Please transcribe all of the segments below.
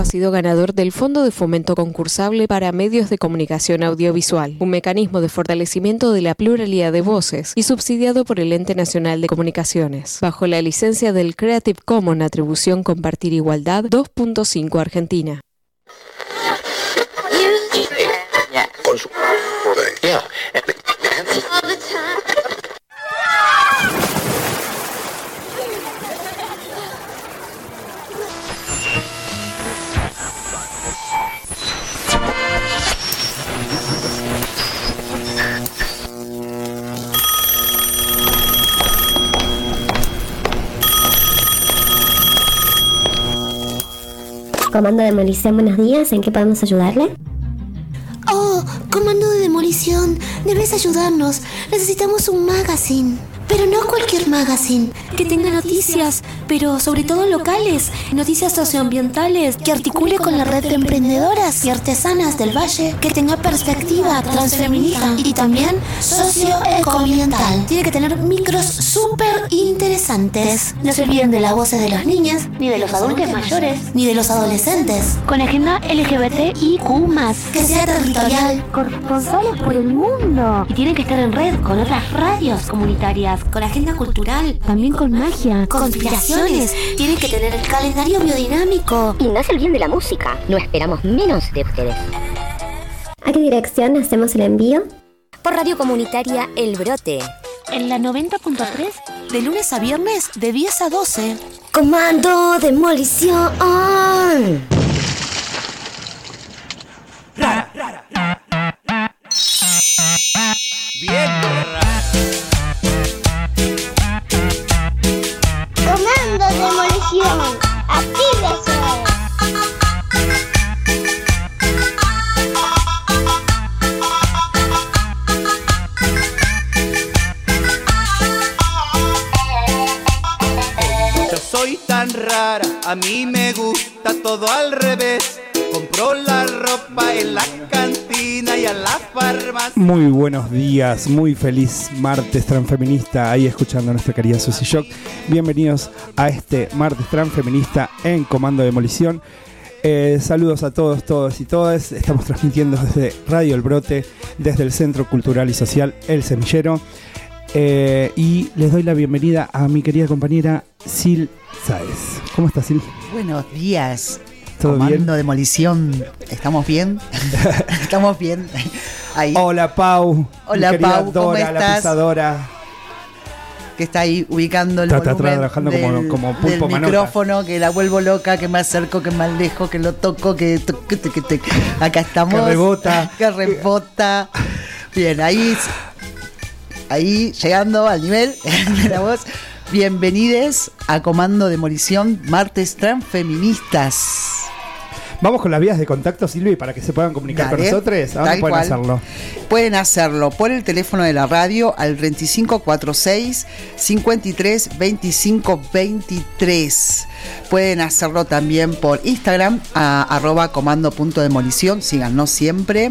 sido ganador del Fondo de Fomento Concursable para Medios de Comunicación Audiovisual, un mecanismo de fortalecimiento de la pluralidad de voces y subsidiado por el Ente Nacional de Comunicaciones, bajo la licencia del Creative Commons Atribución Compartir Igualdad 2.5 Argentina. Comando de Demolición, buenos días, ¿en qué podemos ayudarle? Oh, Comando de Demolición, debes ayudarnos. Necesitamos un magazine. Pero no cualquier magazine, que tenga noticias, pero sobre todo locales, noticias socioambientales, que articule con la red de emprendedoras y artesanas del Valle, que tenga perspectiva transfeminista y también socioecoambiental. Tiene que tener micros súper interesantes. No se olviden de las voces de las niñas, ni de los adultos mayores, ni de los adolescentes. Con agenda LGBTIQ+, que sea territorial, corresponsales por el mundo. Y tiene que estar en red con otras radios comunitarias, con agenda cultural, también con magia, conspiraciones. Tienen que tener el calendario biodinámico. Y no se olviden de la música, no esperamos menos de ustedes. ¿A qué dirección hacemos el envío? Por Radio Comunitaria El Brote. En la 90.3, de lunes a viernes, de 10 a 12. Comando Demolición. Bien. Comando Demolición, actívese. Yo soy tan rara, a mí me gusta todo al revés. Compró la ropa en la cantina y a la farmacia. Muy buenos días, muy feliz martes transfeminista, ahí escuchando a nuestra querida Susi Shock. Bienvenidos a este martes transfeminista en Comando Demolición. Saludos a todos y todas. Estamos transmitiendo desde Radio El Brote, desde el Centro Cultural y Social El Semillero. Y les doy la bienvenida a mi querida compañera Sil Sáez. ¿Cómo estás, Sil? Buenos días. ¿Todo Comando bien? Demolición, ¿estamos bien? ¿Estamos bien? Ahí. Hola, Pau. Hola, mi querida Pau, ¿cómo Dora, la estás? pisadora. Que está ahí ubicando el Está volumen trabajando como pulpo del manota. micrófono, que la vuelvo loca, que me acerco, que me alejo, que lo toco, acá estamos. Que rebota. Que rebota. Bien, ahí llegando al nivel de la voz. Bienvenides a Comando Demolición, martes transfeministas. Vamos con las vías de contacto, Silvi, para que se puedan comunicar con nosotros. ¿A dónde pueden hacerlo? Pueden hacerlo por el teléfono de la radio al 3546 53 25 23. Pueden hacerlo también por Instagram a @comando.demolición. Síganos siempre.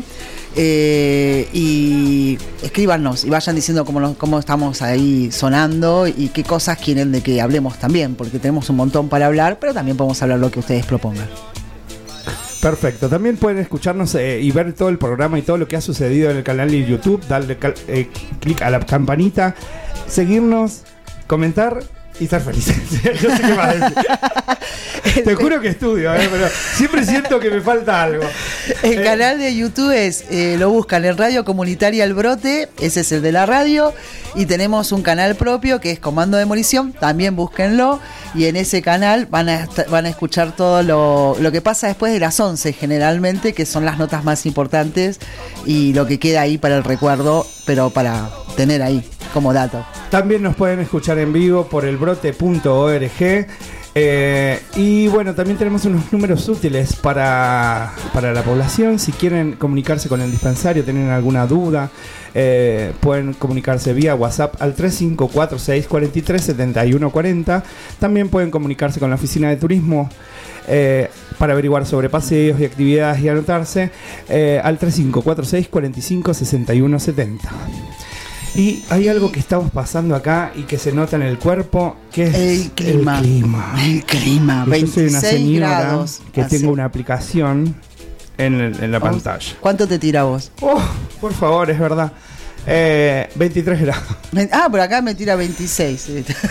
Y escríbanos y vayan diciendo cómo estamos ahí sonando y qué cosas quieren de que hablemos también, porque tenemos un montón para hablar, pero también podemos hablar lo que ustedes propongan. Perfecto, también pueden escucharnos y ver todo el programa y todo lo que ha sucedido en el canal de YouTube, darle clic a la campanita, seguirnos, comentar y estar felices. Yo sé qué va a decir. Te juro que estudio, pero siempre siento que me falta algo. El canal de YouTube lo buscan en Radio Comunitaria El Brote, ese es el de la radio, y tenemos un canal propio que es Comando Demolición, también búsquenlo, y en ese canal van a escuchar todo lo que pasa después de las 11 generalmente, que son las notas más importantes y lo que queda ahí para el recuerdo, pero para tener ahí como dato. También nos pueden escuchar en vivo por elbrote.org. Y bueno, también tenemos unos números útiles para la población. Si quieren comunicarse con el dispensario, tienen alguna duda, pueden comunicarse vía WhatsApp al 3546 43 71 40. También pueden comunicarse con la oficina de turismo para averiguar sobre paseos y actividades y anotarse al 3546 45 61 70. Y hay algo que estamos pasando acá y que se nota en el cuerpo, que es el clima. El clima. 26 yo soy una señora grados. que tengo una aplicación en la pantalla. ¿Cuánto te tira vos? Oh, por favor, es verdad. 23 grados. Por acá me tira 26.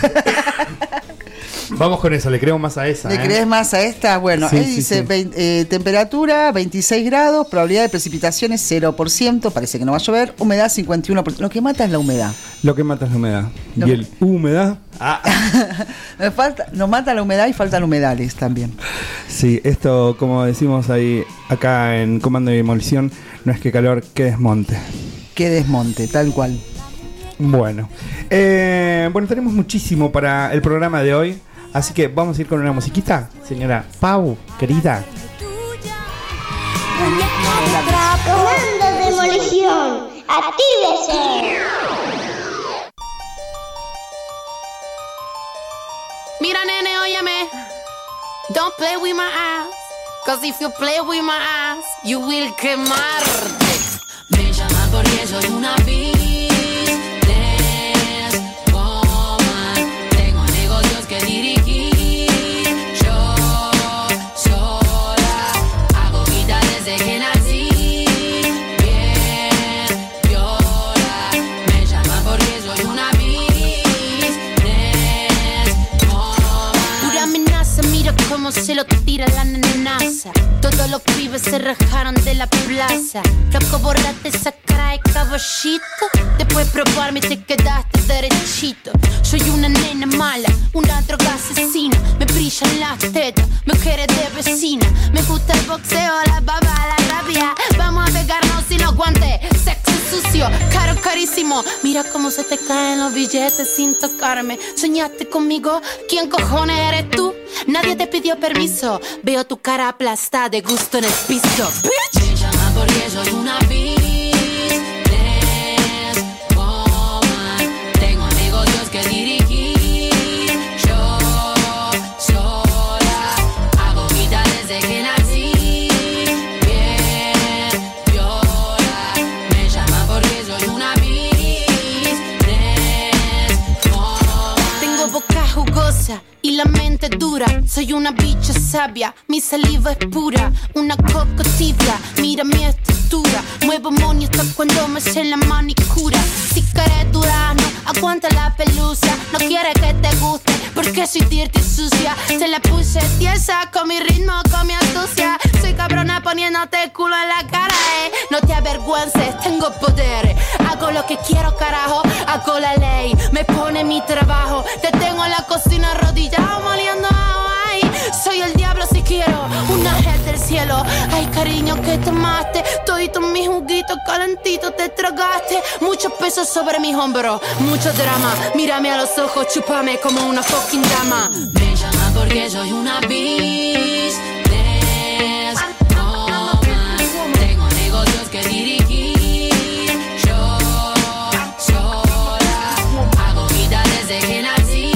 Vamos con eso, le creo más a esa. ¿Le crees más a esta? Bueno, Sí, él sí, dice sí. Temperatura 26 grados, probabilidad de precipitaciones 0%, parece que no va a llover, humedad 51%. Lo que mata es la humedad. Lo que mata es la humedad. Y el humedad. Nos mata la humedad y faltan humedales también. Sí, esto, como decimos ahí acá en Comando de Demolición, no es que calor, que desmonte. Que desmonte, tal cual. Bueno, tenemos muchísimo para el programa de hoy, así que vamos a ir con una musiquita, señora Pau, querida. Comando Demolición, actívese. Mira, nene, óyeme. Don't play with my ass, cause if you play with my ass, you will quemarte. Me llama porque soy una business woman. Tengo negocios que dirigir. Yo sola hago guita desde que nací. Bien, viola. Me llama porque soy una business woman. Pura amenaza, mira cómo se lo tira la nenaza. Todos los pibes se rajaron de la plaza. Flaco, borrate esa cara de caballito. Después probarme te quedaste derechito. Soy una nena mala, una droga asesina. Me brillan las tetas, mujeres de vecina. Me gusta el boxeo, la baba, la rabia. Vamos a pegarnos sin los guantes. Sexo sucio, caro, carísimo. Mira cómo se te caen los billetes sin tocarme. ¿Soñaste conmigo? ¿Quién cojones eres tú? Nadie te pidió permiso. Veo tu cara aplastada de gusto en el piso. Bitch. Me llama porque soy una business woman. Tengo negocios que dirigir. Yo sola hago guita desde que nací. Bien, viola. Me llama porque soy una business woman. Tengo boca jugosa y la mente dura, soy una bicha sabia, mi saliva es pura, una coco tibia, mira mi estructura, muevo money hasta cuando me sé la manicura. Si querés durazno, aguanta la pelusa, no quiere que te guste, porque soy dirty sucia. Se la puse tiesa, con mi ritmo, con mi astucia. Soy cabrona poniéndote culo en la cara, no te avergüences, tengo poder. Hago lo que quiero, carajo, hago la ley, me pone mi trabajo. Te tengo en la cocina arrodillado, moliendo agua. Soy el diablo si quiero, un ángel del cielo. Ay, cariño, que tomaste, todito mi juguito calentito te tragaste. Mucho peso sobre mis hombros, mucho drama. Mírame a los ojos, chúpame como una fucking dama. Me llama porque soy una business woman. Tengo negocios que dirigir. Yo sola hago guita desde que nací.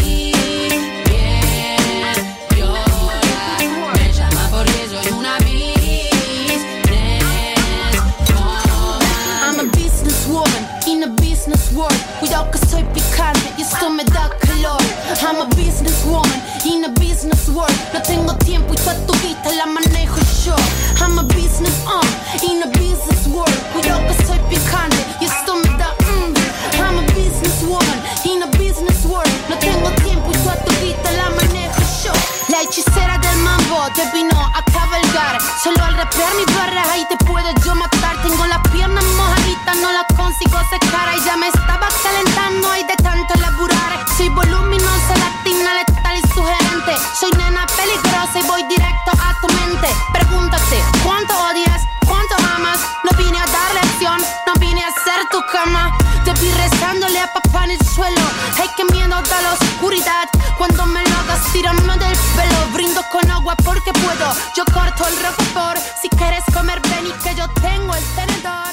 Cuidado que soy picante y esto me da calor. I'm a businesswoman in a business world. No tengo tiempo y toda tu vida la manejo yo. I'm a business in a business world. Cuidado que soy picante y esto me da I'm a businesswoman in a business world. No tengo tiempo y toda tu vida la manejo yo. La hechicera del mambo te vino a cabalgar. Solo al rapear mi barra ahí te puedo yo matar. Tengo las piernas mojaditas, no las consigo secar. Y ya me estaba calentando y de tanto laburar. Soy voluminosa, latina, letal y sugerente. Soy nena peligrosa y voy directo a tu mente. Pregúntate, ¿cuánto odias? ¿Cuánto amas? No vine a dar lección, no vine a hacer tu cama. Te vi rezándole a papá en el suelo. Ay, qué miedo da la oscuridad. Cuando me lo hagas, tírame del pelo. Brindo con agua porque puedo. Yo corto el roquefort. Si quieres comer, ven y que yo tengo el tenedor.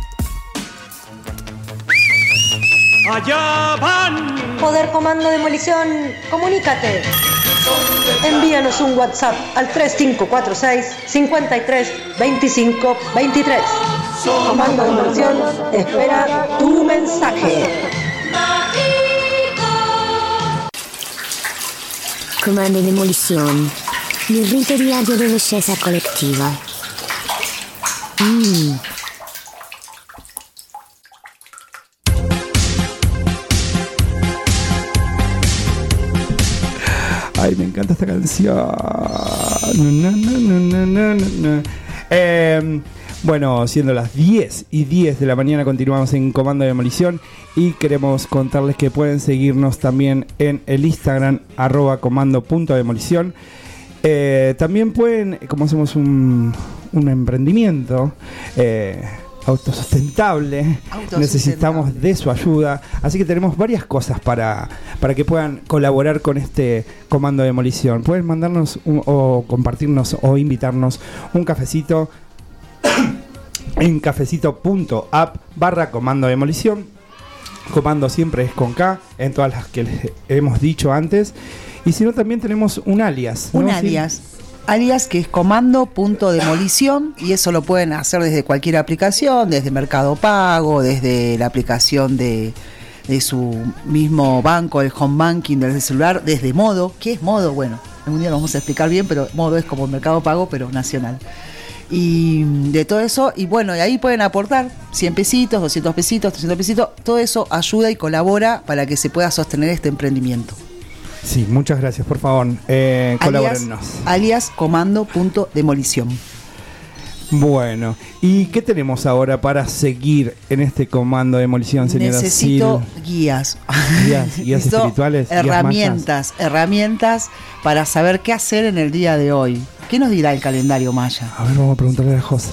Allá van. Poder Comando Demolición, comunícate. Envíanos un WhatsApp al 3546 53 25 23. Comando de Demolición espera tu mensaje. Comando de Demolición, mi rito diario de belleza colectiva. Ay, me encanta esta canción. Bueno, siendo las 10:10 de la mañana, continuamos en Comando de Demolición y queremos contarles que pueden seguirnos también en el Instagram @comando.demolición. También pueden, como hacemos un emprendimiento autosustentable, necesitamos de su ayuda, así que tenemos varias cosas para que puedan colaborar con este Comando de Demolición. Pueden mandarnos o compartirnos o invitarnos un cafecito en cafecito.app/Comando de Demolición. Comando siempre es con K, en todas las que les hemos dicho antes. Y si no, también tenemos un alias, ¿no? Alias que es comando.demolición, y eso lo pueden hacer desde cualquier aplicación, desde Mercado Pago, desde la aplicación de su mismo banco, el home banking desde el celular, desde Modo. ¿Qué es Modo? Bueno, algún día lo vamos a explicar bien, pero Modo es como Mercado Pago, pero nacional. Y de todo eso, y bueno, y ahí pueden aportar 100 pesitos, 200 pesitos, 300 pesitos, todo eso ayuda y colabora para que se pueda sostener este emprendimiento. Sí, muchas gracias, por favor, colabórennos. Alias comando.demolición. Bueno, ¿y qué tenemos ahora para seguir en este Comando de Demolición, señora Necesito Sil? guías. Guías espirituales. Herramientas para saber qué hacer en el día de hoy. ¿Qué nos dirá el calendario maya? A ver, vamos a preguntarle a José.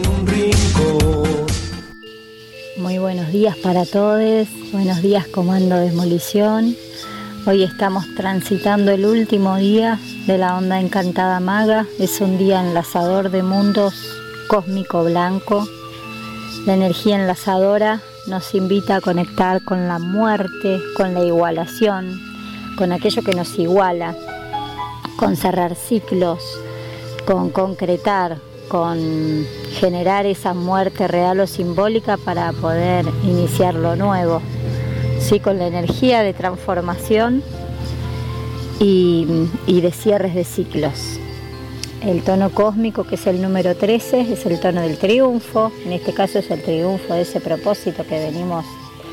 Muy buenos días para todos. Buenos días, Comando de Demolición. Hoy estamos transitando el último día de la onda encantada maga. Es un día enlazador de mundos cósmico blanco. La energía enlazadora nos invita a conectar con la muerte, con la igualación, con aquello que nos iguala, con cerrar ciclos, con concretar, con generar esa muerte real o simbólica para poder iniciar lo nuevo. Sí, con la energía de transformación y de cierres de ciclos. El tono cósmico, que es el número 13, es el tono del triunfo. En este caso es el triunfo de ese propósito que venimos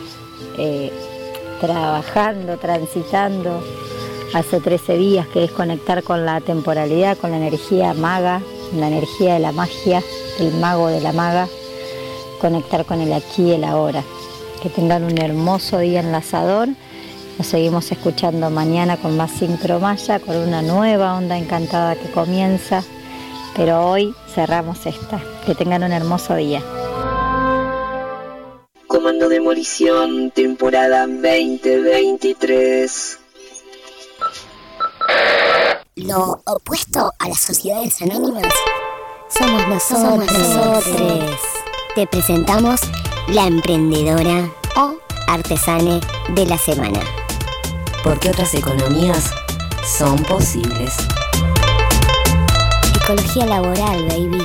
trabajando, transitando hace 13 días, que es conectar con la temporalidad, con la energía maga, la energía de la magia, el mago de la maga, conectar con el aquí y el ahora. Que tengan un hermoso día enlazador. Nos seguimos escuchando mañana con más Sincro Maya, con una nueva onda encantada que comienza. Pero hoy cerramos esta. Que tengan un hermoso día. Comando Demolición, temporada 2023. Lo opuesto a las sociedades anónimas somos nosotros. Te presentamos la emprendedora o artesane de la semana. Porque otras economías son posibles. Ecología laboral, baby.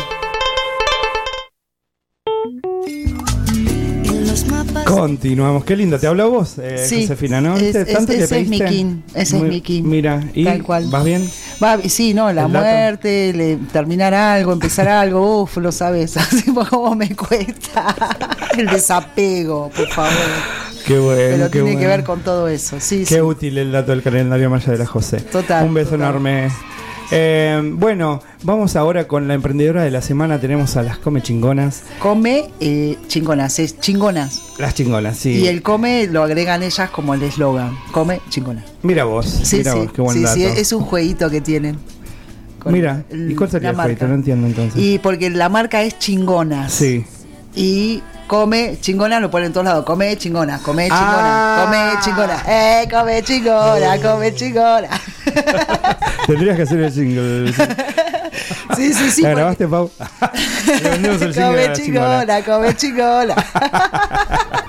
Continuamos, qué lindo, te hablo vos, sí, Josefina, ¿no? Ese es mi king, ese es mi king. Mira, ¿y tal cual. vas bien? Sí, no, la muerte, terminar algo, empezar algo, lo sabes, así como me cuesta. El desapego, por favor. Qué bueno. Pero tiene que ver con todo eso, sí. Qué útil el dato del calendario maya de la José. Total. Un beso enorme. Bueno, vamos ahora con la emprendedora de la semana. Tenemos a las Come Chingonas. Come Chingonas, es chingonas. Las chingonas, sí. Y el come lo agregan ellas como el eslogan. Come Chingonas. Mira vos, sí, vos, qué buen dato. Sí, es un jueguito que tienen. Mira, ¿y cuál sería el jueguito? No entiendo entonces. Y porque la marca es Chingonas. Sí. Y come chingona, lo ponen en todos lados. Come chingona, come chingona, come chingona. Come chingona, come chingona. Tendrías que hacer el jingle. Sí. ¿La grabaste, Pau? Come chingona, come chingona.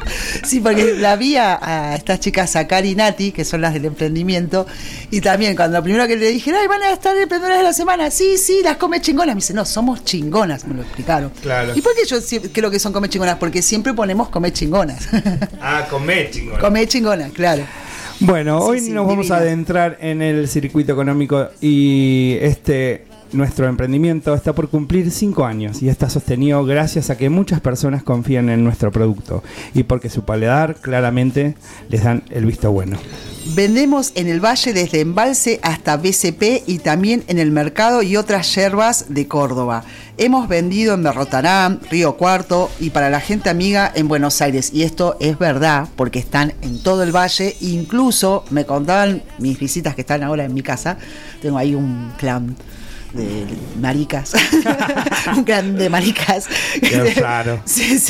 Sí, porque la vi a estas chicas, a Cari y Nati, que son las del emprendimiento, y también cuando lo primero que le dije, ay, van a estar emprendedoras de la semana, sí, las come chingonas, me dice, no, somos chingonas, me lo explicaron. Claro. ¿Y por qué yo creo que son come chingonas? Porque siempre ponemos come chingonas. Come chingonas. Come chingonas, claro. Bueno, hoy nos vamos a adentrar en el circuito económico y nuestro emprendimiento está por cumplir 5 años y está sostenido gracias a que muchas personas confían en nuestro producto y porque su paladar claramente les dan el visto bueno. Vendemos en el Valle desde Embalse hasta BCP y también en el mercado y otras yerbas de Córdoba. Hemos vendido en Berrotarán, Río Cuarto y para la gente amiga en Buenos Aires. Y esto es verdad porque están en todo el valle. Incluso me contaban mis visitas que están ahora en mi casa. Tengo ahí un clan de maricas. Un clan de maricas. Claro. Sí.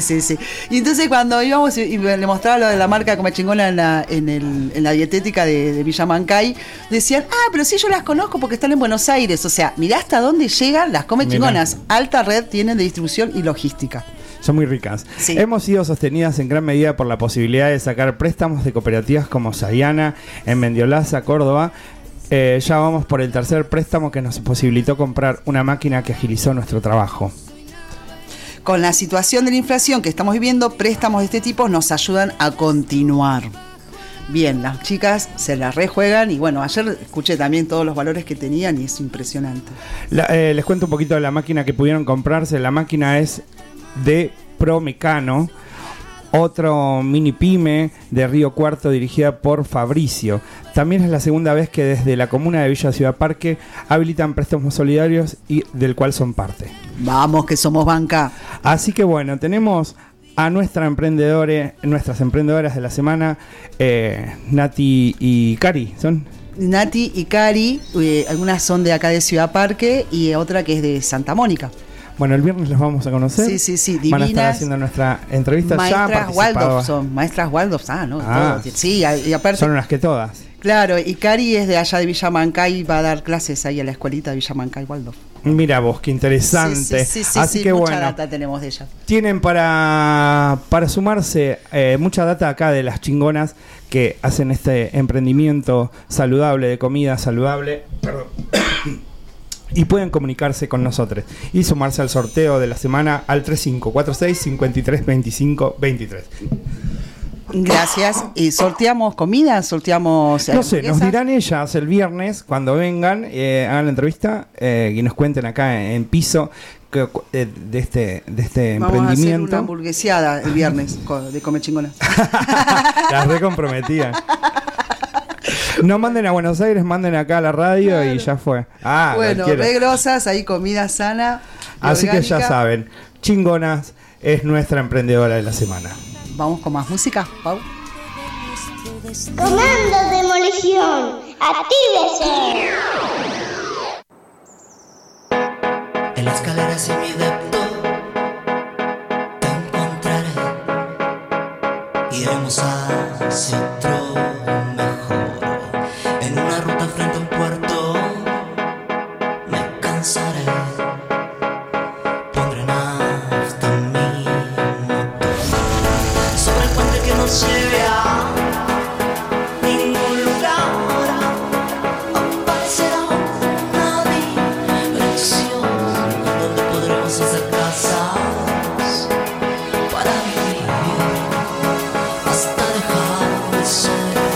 Y entonces cuando íbamos y le mostraba lo de la marca Come Chingona en la dietética de Villa Mancay, decían, pero sí yo las conozco porque están en Buenos Aires. O sea, mirá hasta dónde llegan las Come Chingonas. Alta red tienen de distribución y logística. Son muy ricas. Sí. Hemos sido sostenidas en gran medida por la posibilidad de sacar préstamos de cooperativas como Sayana, en Mendiolaza, Córdoba. Ya vamos por el tercer préstamo que nos posibilitó comprar una máquina que agilizó nuestro trabajo. Con la situación de la inflación que estamos viviendo, préstamos de este tipo nos ayudan a continuar. Bien, las chicas se la rejuegan y bueno, ayer escuché también todos los valores que tenían y es impresionante. Les cuento un poquito de la máquina que pudieron comprarse. La máquina es de Promecano, otro mini pyme de Río Cuarto dirigida por Fabricio. También es la segunda vez que desde la comuna de Villa Ciudad Parque habilitan préstamos solidarios y del cual son parte. Vamos, que somos banca. Así que bueno, tenemos a nuestras emprendedoras de la semana, Nati y Cari, ¿son? Nati y Cari, algunas son de acá de Ciudad Parque y otra que es de Santa Mónica. Bueno, el viernes los vamos a conocer. Sí, divinas. Van a estar haciendo nuestra entrevista. Maestras Waldorf son. Maestras Waldorf, todo. Sí, y aparte. Son unas que todas. Claro, y Cari es de allá de Villa Mancay, va a dar clases ahí a la escuelita de Villa Mancay Waldorf. Mira vos, qué interesante. Sí, así que mucha bueno, data tenemos de ella. Tienen para sumarse mucha data acá de las chingonas que hacen este emprendimiento saludable, de comida saludable. Perdón. Y pueden comunicarse con nosotros y sumarse al sorteo de la semana al 3546-5325-23. Gracias. ¿Y sorteamos comida? ¿Sorteamos no sé, nos dirán ellas el viernes cuando vengan, hagan la entrevista y nos cuenten acá en piso de este emprendimiento. Vamos a hacer una hamburgueseada el viernes de Come Chingonas. Las recomprometían. No manden a Buenos Aires, manden acá a la radio, claro. Y ya fue. Bueno, re grosas, ahí comida sana. Así orgánica. Que ya saben, Chingonas es nuestra emprendedora de la semana. Vamos con más música, Pau. Comando Demolición, actívese. En la escalera sin mi depto te encontraré. Iremos hacia otro mejor. En una ruta frente a un puerto me cansaré. Pondré nafta en mi motor sobre el puente que nos lleve a ningún lugar. Aparecerá una dirección donde podremos hacer casas para vivir hasta dejar de ser.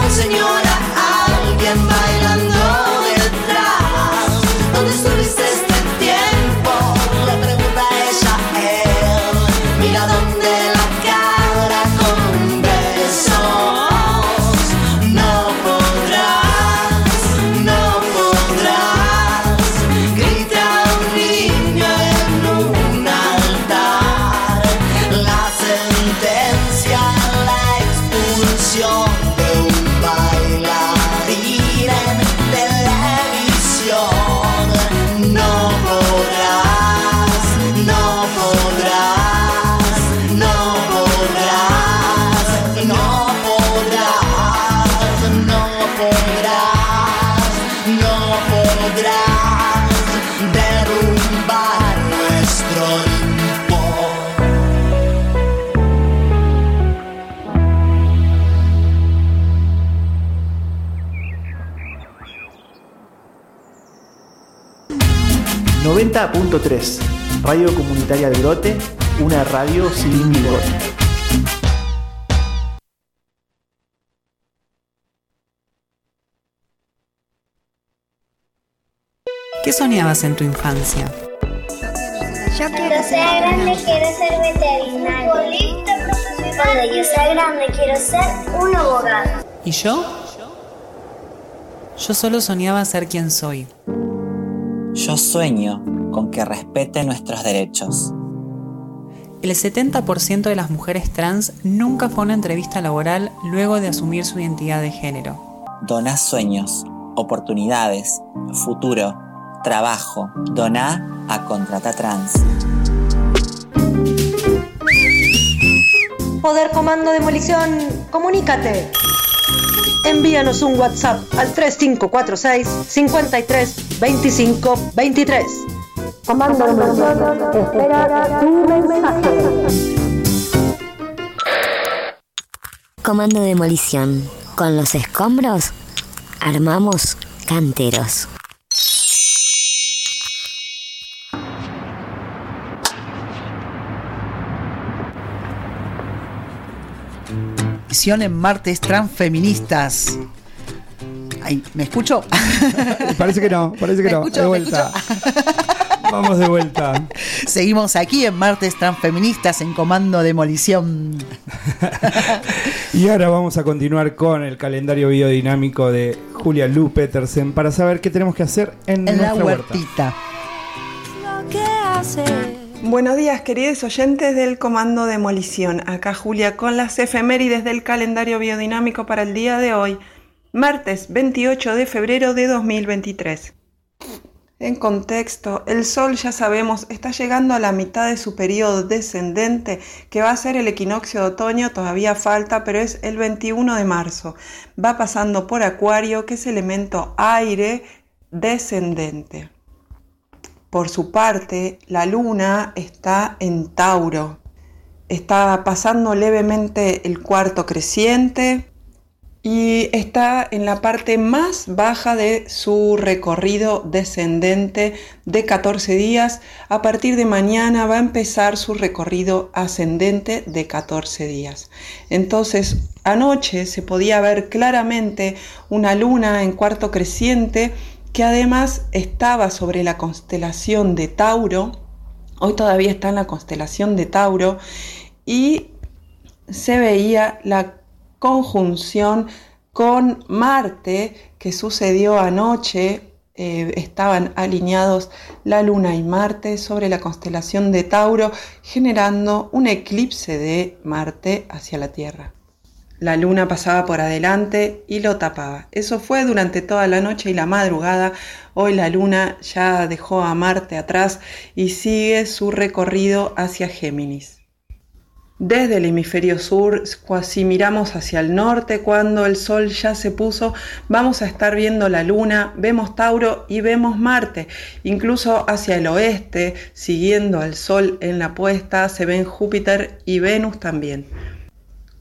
atención, señora, alguien bailando detrás. ¿Dónde estuviste este tiempo? Le pregunta ella a él. Mira dónde la cara con besos. No podrás, no podrás. Grita un niño en un altar. La sentencia, la expulsión de un bailarín en televisión. No podrás, no podrás, no podrás, no podrás, no podrás, no podrás derrumbar nuestro Olimpo. ...90.3... Radio Comunitaria del Brote... ...una radio sin bigote. ¿Qué soñabas en tu infancia? Yo quiero ser grande, quiero ser veterinario. Cuando yo sea grande, quiero ser un abogado. ¿Y yo? Yo solo soñaba ser quien soy. Yo sueño con que respete nuestros derechos. El 70% de las mujeres trans nunca fue a una entrevista laboral luego de asumir su identidad de género. Doná sueños, oportunidades, futuro, trabajo. Doná a Contrata Trans. Poder Comando Demolición, comunícate. Envíanos un WhatsApp al 3546 53 25 23. Comando Demolición espera tu mensaje. Comando Demolición. Con los escombros armamos canteros. En martes transfeministas. Ay, ¿me escucho? Parece que no. De vuelta. Vamos de vuelta. Seguimos aquí en martes transfeministas en Comando Demolición. Y ahora vamos a continuar con el calendario biodinámico de Julia Lu Petersen para saber qué tenemos que hacer en nuestra la huertita. Buenos días, queridos oyentes del Comando Demolición. Acá Julia con las efemérides del calendario biodinámico para el día de hoy, martes 28 de febrero de 2023. En contexto, el Sol, ya sabemos, está llegando a la mitad de su periodo descendente, que va a ser el equinoccio de otoño, todavía falta, pero es el 21 de marzo. Va pasando por Acuario, que es elemento aire descendente. Por su parte, la Luna está en Tauro. Está pasando levemente el cuarto creciente y está en la parte más baja de su recorrido descendente de 14 días. A partir de mañana va a empezar su recorrido ascendente de 14 días. Entonces, anoche se podía ver claramente una luna en cuarto creciente que además estaba sobre la constelación de Tauro. Hoy todavía está en la constelación de Tauro y se veía la conjunción con Marte que sucedió anoche. Estaban alineados la Luna y Marte sobre la constelación de Tauro, generando un eclipse de Marte hacia la Tierra. La Luna pasaba por adelante y lo tapaba. Eso fue durante toda la noche y la madrugada. Hoy la Luna ya dejó a Marte atrás y sigue su recorrido hacia Géminis. Desde el hemisferio sur, si miramos hacia el norte, cuando el Sol ya se puso, vamos a estar viendo la Luna, vemos Tauro y vemos Marte. Incluso hacia el oeste, siguiendo al Sol en la puesta, se ven Júpiter y Venus también.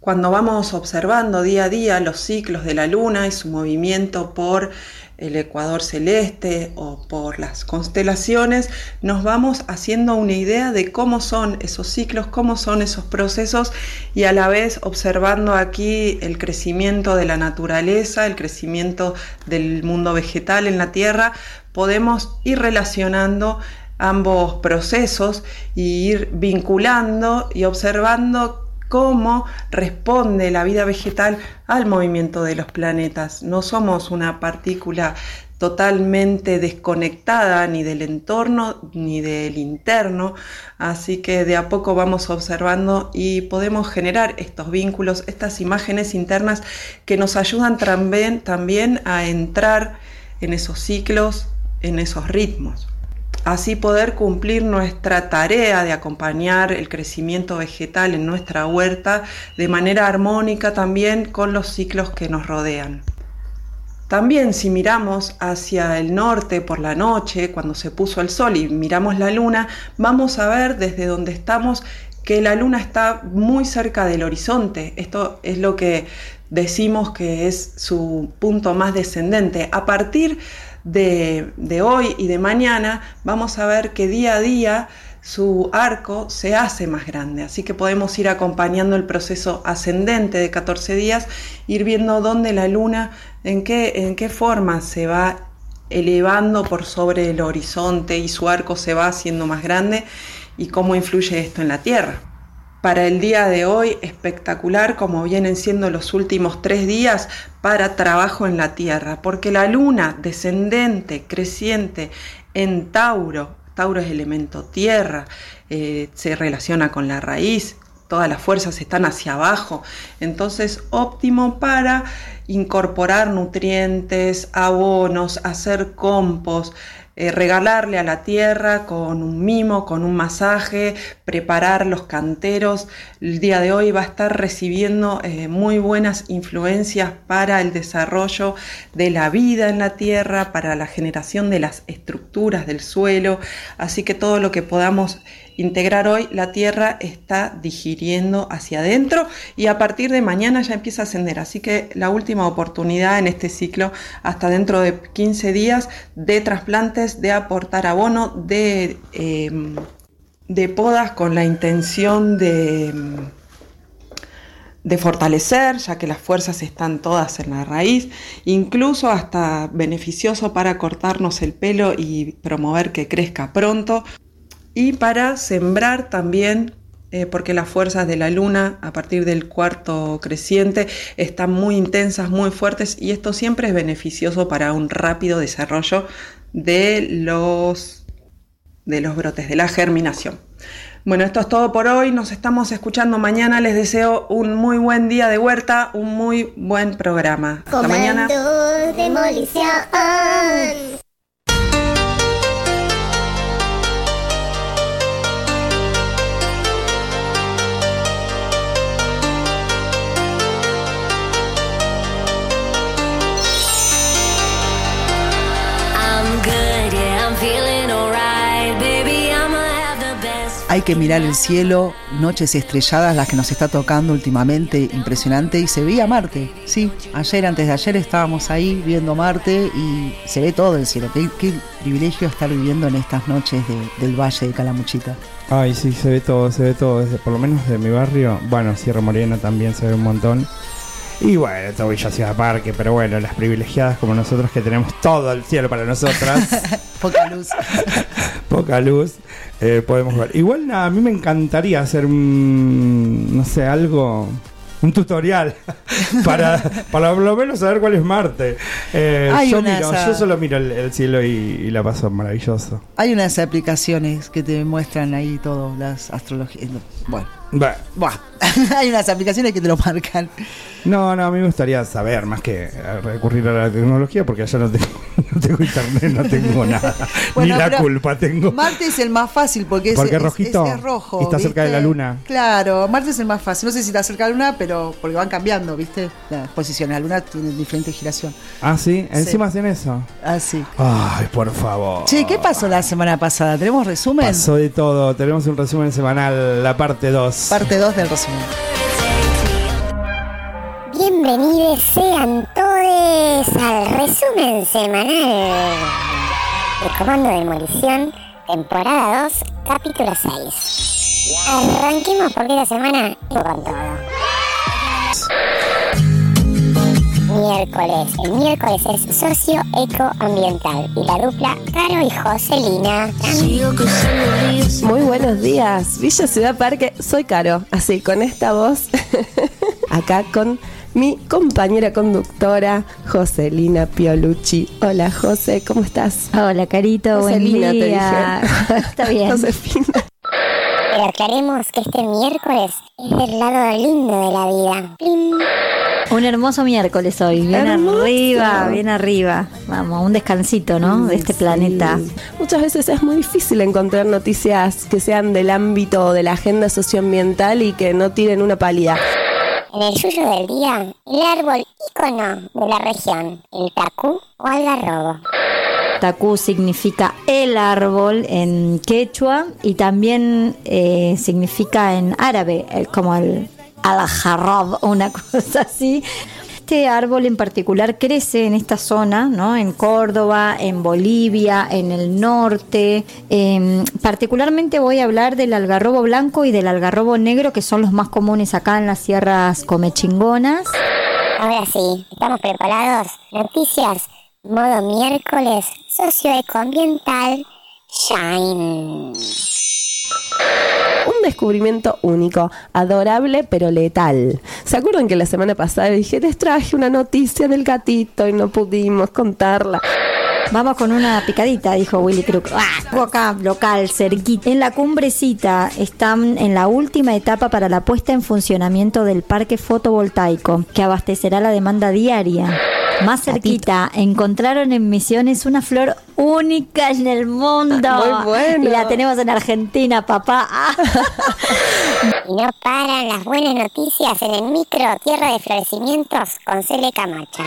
Cuando vamos observando día a día los ciclos de la luna y su movimiento por el ecuador celeste o por las constelaciones, nos vamos haciendo una idea de cómo son esos ciclos, cómo son esos procesos, y a la vez observando aquí el crecimiento de la naturaleza, el crecimiento del mundo vegetal en la Tierra, podemos ir relacionando ambos procesos y ir vinculando y observando cómo responde la vida vegetal al movimiento de los planetas. No somos una partícula totalmente desconectada ni del entorno ni del interno, así que de a poco vamos observando y podemos generar estos vínculos, estas imágenes internas que nos ayudan también a entrar en esos ciclos, en esos ritmos. Así poder cumplir nuestra tarea de acompañar el crecimiento vegetal en nuestra huerta de manera armónica también con los ciclos que nos rodean. También si miramos hacia el norte por la noche, cuando se puso el sol y miramos la luna, vamos a ver desde donde estamos que la luna está muy cerca del horizonte. Esto es lo que decimos que es su punto más descendente. A partir de hoy y de mañana vamos a ver que día a día su arco se hace más grande, así que podemos ir acompañando el proceso ascendente de 14 días, ir viendo dónde la luna, en qué forma se va elevando por sobre el horizonte y su arco se va haciendo más grande y cómo influye esto en la Tierra. Para el día de hoy, espectacular como vienen siendo los últimos 3 días para trabajo en la Tierra, porque la luna descendente, creciente en Tauro, Tauro es elemento tierra, se relaciona con la raíz, todas las fuerzas están hacia abajo, entonces óptimo para incorporar nutrientes, abonos, hacer compost, regalarle a la tierra con un mimo, con un masaje, preparar los canteros. El día de hoy va a estar recibiendo muy buenas influencias para el desarrollo de la vida en la tierra, para la generación de las estructuras del suelo, así que todo lo que podamos integrar hoy, la tierra está digiriendo hacia adentro y a partir de mañana ya empieza a ascender, así que la última oportunidad en este ciclo hasta dentro de 15 días de trasplantes, de aportar abono, de podas con la intención de fortalecer, ya que las fuerzas están todas en la raíz, incluso hasta beneficioso para cortarnos el pelo y promover que crezca pronto. Y para sembrar también, porque las fuerzas de la luna a partir del cuarto creciente están muy intensas, muy fuertes, y esto siempre es beneficioso para un rápido desarrollo de los brotes, de la germinación. Bueno, esto es todo por hoy, nos estamos escuchando mañana, les deseo un muy buen día de huerta, un muy buen programa. Hasta mañana. Demolición. Hay que mirar el cielo, noches estrelladas, las que nos está tocando últimamente, impresionante, y se veía Marte. Sí, ayer, antes de ayer estábamos ahí viendo Marte y se ve todo el cielo. Qué privilegio estar viviendo en estas noches del Valle de Calamuchita. Ay, sí, se ve todo, desde, por lo menos de mi barrio. Bueno, Sierra Morena también se ve un montón. Y bueno, todo Villa Ciudad Parque, pero bueno, las privilegiadas como nosotros que tenemos todo el cielo para nosotras. Poca luz. Poca luz. Podemos ver. Igual nada, a mí me encantaría hacer un tutorial para por lo menos saber cuál es Marte. Yo solo miro el cielo y la paso maravilloso. Hay unas aplicaciones que te muestran ahí todo, las astrologías. Bueno. Hay unas aplicaciones que te lo marcan. No, a mí me gustaría saber más que recurrir a la tecnología, porque allá no tengo internet, no tengo nada. Bueno, ni la culpa tengo. Marte es el más fácil porque es rojito, es rojo. Y está cerca de la luna. Claro, Marte es el más fácil. No sé si está cerca de la luna, pero porque van cambiando, ¿viste? Las posiciones. La luna tiene diferente giración. Ah, sí, encima hacen eso. Ah, sí. Ay, por favor. Che, ¿qué pasó la semana pasada? ¿Tenemos resumen? Pasó de todo. Tenemos un resumen semanal, la parte 2. Parte 2 del resumen. Bienvenidos sean todos al resumen semanal de Comando Demolición, temporada 2, capítulo 6. Arranquemos porque esta semana con todo. El miércoles es socioecoambiental y la dupla Caro y Joselina. Muy buenos días, Villa Ciudad Parque, soy Caro, así con esta voz, acá con mi compañera conductora Joselina Piolucci. Hola José, ¿cómo estás? Hola Carito, Joselina, buen día. te dije. Está bien. Josefina. Pero aclaremos que este miércoles es del lado lindo de la vida. ¡Plim! Un hermoso miércoles hoy, bien arriba. Vamos, un descansito, ¿no? De este planeta. Muchas veces es muy difícil encontrar noticias que sean del ámbito de la agenda socioambiental y que no tiren una pálida. En el yuyo del día, el árbol ícono de la región, el tacú o algarrobo. Tacú significa el árbol en quechua y también significa en árabe, como el algarrob, una cosa así. Este árbol en particular crece en esta zona, ¿no? En Córdoba, en Bolivia, en el norte. Particularmente voy a hablar del algarrobo blanco y del algarrobo negro, que son los más comunes acá en las sierras comechingonas. Ahora sí, estamos preparados. Noticias, modo miércoles, socioecoambiental, Shine. Un descubrimiento único, adorable pero letal. ¿Se acuerdan que la semana pasada dije, les traje una noticia del gatito y no pudimos contarla? Vamos con una picadita, dijo Willy Crook. Acá, local, cerquita. En la cumbrecita están en la última etapa para la puesta en funcionamiento del parque fotovoltaico, que abastecerá la demanda diaria. Más cerquita, encontraron en Misiones una flor única en el mundo. Muy bueno. Y la tenemos en Argentina, papá. Y no paran las buenas noticias en el micro Tierra de Florecimientos con Cele Camacha.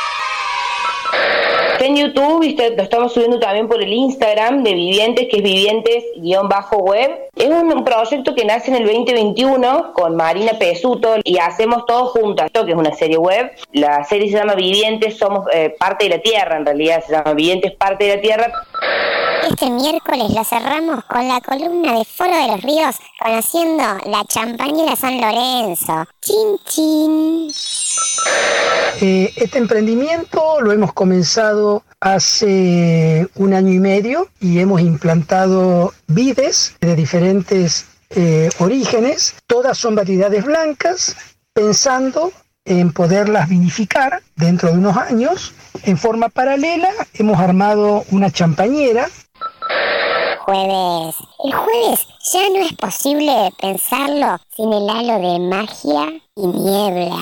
En YouTube, lo estamos subiendo también por el Instagram de Vivientes, que es Vivientes-web. Es un proyecto que nace en el 2021 con Marina Pesuto y hacemos todo juntas, que es una serie web. La serie se llama Vivientes, somos parte de la Tierra, en realidad se llama Vivientes, parte de la Tierra. Este miércoles lo cerramos con la columna de Foro de los Ríos, conociendo la Champañera San Lorenzo. ¡Chin, chin! Este emprendimiento lo hemos comenzado hace 1 año y medio y hemos implantado vides de diferentes orígenes. Todas son variedades blancas, pensando en poderlas vinificar dentro de unos años. En forma paralela hemos armado una champañera. Jueves. El jueves ya no es posible pensarlo sin el halo de magia y niebla.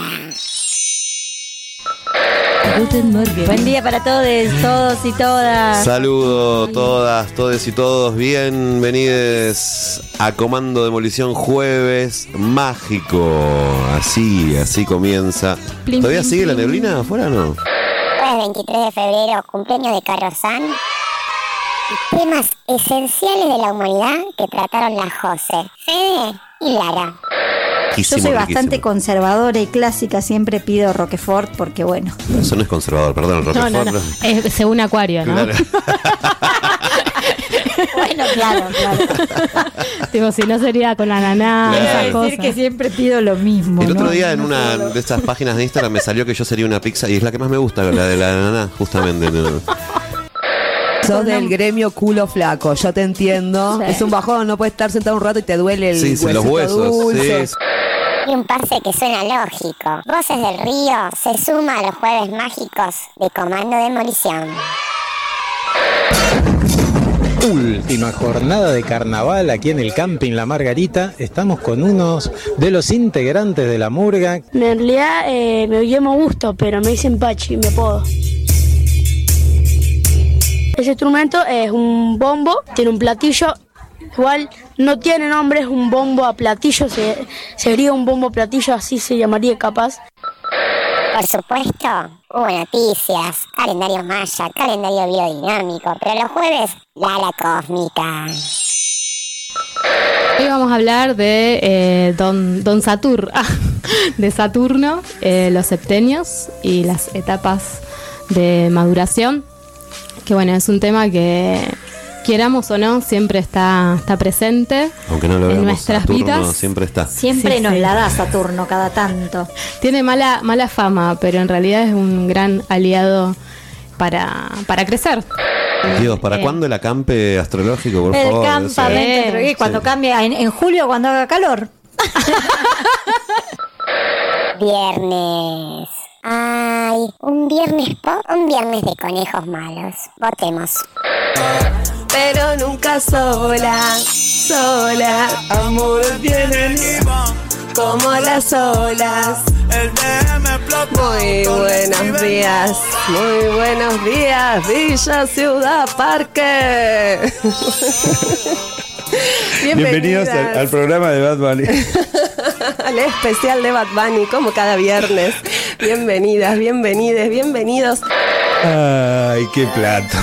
Buen día para todos y todas. Saludos todas, todes y todos. Bienvenidos a Comando Demolición Jueves Mágico. Así comienza. ¿Todavía sigue la neblina afuera o no? Jueves 23 de febrero, cumpleaños de Carrozán. Temas esenciales de la humanidad que trataron la José, Fede y Lara. Yo soy bastante conservadora y clásica, siempre pido Roquefort porque bueno. Eso no es conservador, perdón, Roquefort. No. Es según Acuario, ¿no? Claro. Bueno, claro. Tipo, si no sería con ananá, Claro. esas cosas. decir que siempre pido lo mismo. El otro ¿no? día en una de estas páginas de Instagram me salió que yo sería una pizza y es la que más me gusta, la de la ananá, justamente. ¿No? Sos del gremio culo flaco, yo te entiendo. Sí. Es un bajón, no puedes estar sentado un rato y te duele el Sí, los huesos. dulce. Sí. Y un pase que suena lógico. Voces del Río se suma a los jueves mágicos de Comando Demolición. Última jornada de carnaval aquí en el camping La Margarita. Estamos con unos de los integrantes de la murga. En realidad me llamo Augusto, pero me dicen Pachi, me apodo. Ese instrumento es un bombo, tiene un platillo, igual no tiene nombre, es un bombo a platillo, sería un bombo a platillo, así se llamaría capaz. Por supuesto, hubo noticias, calendario maya, calendario biodinámico, pero los jueves, la cósmica. Hoy vamos a hablar de Don Saturno, de Saturno, los septenios y las etapas de maduración, que bueno, es un tema que queramos o no siempre está presente. Aunque no lo veamos, en nuestras Saturno vidas. siempre está. Siempre nos la da Saturno cada tanto. Tiene mala fama, pero en realidad es un gran aliado para crecer. Dios, ¿para cuándo el acampe astrológico, por El favor? campamento, cuando cambia, en julio cuando haga calor. Viernes. Ay, un viernes pop, un viernes de conejos malos. Votemos. Pero nunca sola, amores vienen como las olas. Muy buenos días, Villa Ciudad Parque. Bienvenidos al programa de Bad Bunny. Al especial de Bad Bunny, como cada viernes. Bienvenidas, bienvenidos. Ay, qué plato.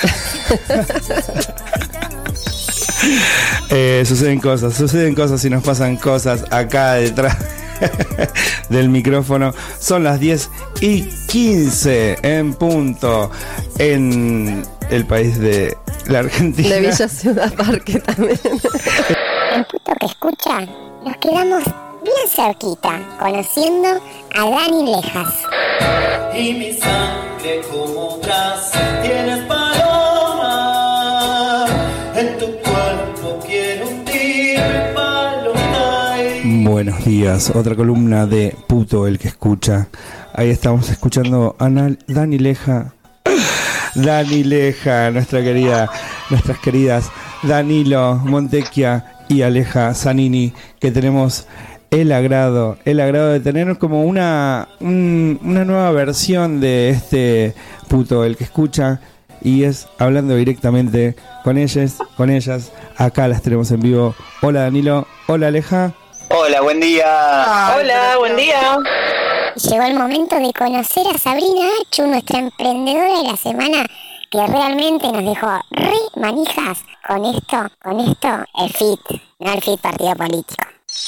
Suceden cosas y nos pasan cosas acá detrás del micrófono. Son las 10:15 en punto en el país de la Argentina. De Villa Ciudad Parque también. En Puto que escucha, nos quedamos bien cerquita, conociendo a Dani Lejas. Y mi sangre como brasa tienes paloma, en tu cuerpo quiero hundirme paloma. Buenos días, otra columna de Puto el que escucha. Ahí estamos escuchando a Dani Leja. Dani Leja, nuestras queridas Danilo Montecchia y Aleja Zanini, que tenemos el agrado de tener como una nueva versión de este Puto el que escucha, y es hablando directamente con ellas. Acá las tenemos en vivo. Hola Danilo, hola Aleja. Hola, buen día. Hola, buen día. Llegó el momento de conocer a Sabrina Achu, nuestra emprendedora de la semana, que realmente nos dejó re manijas con esto, el FIT, no el FIT partido político.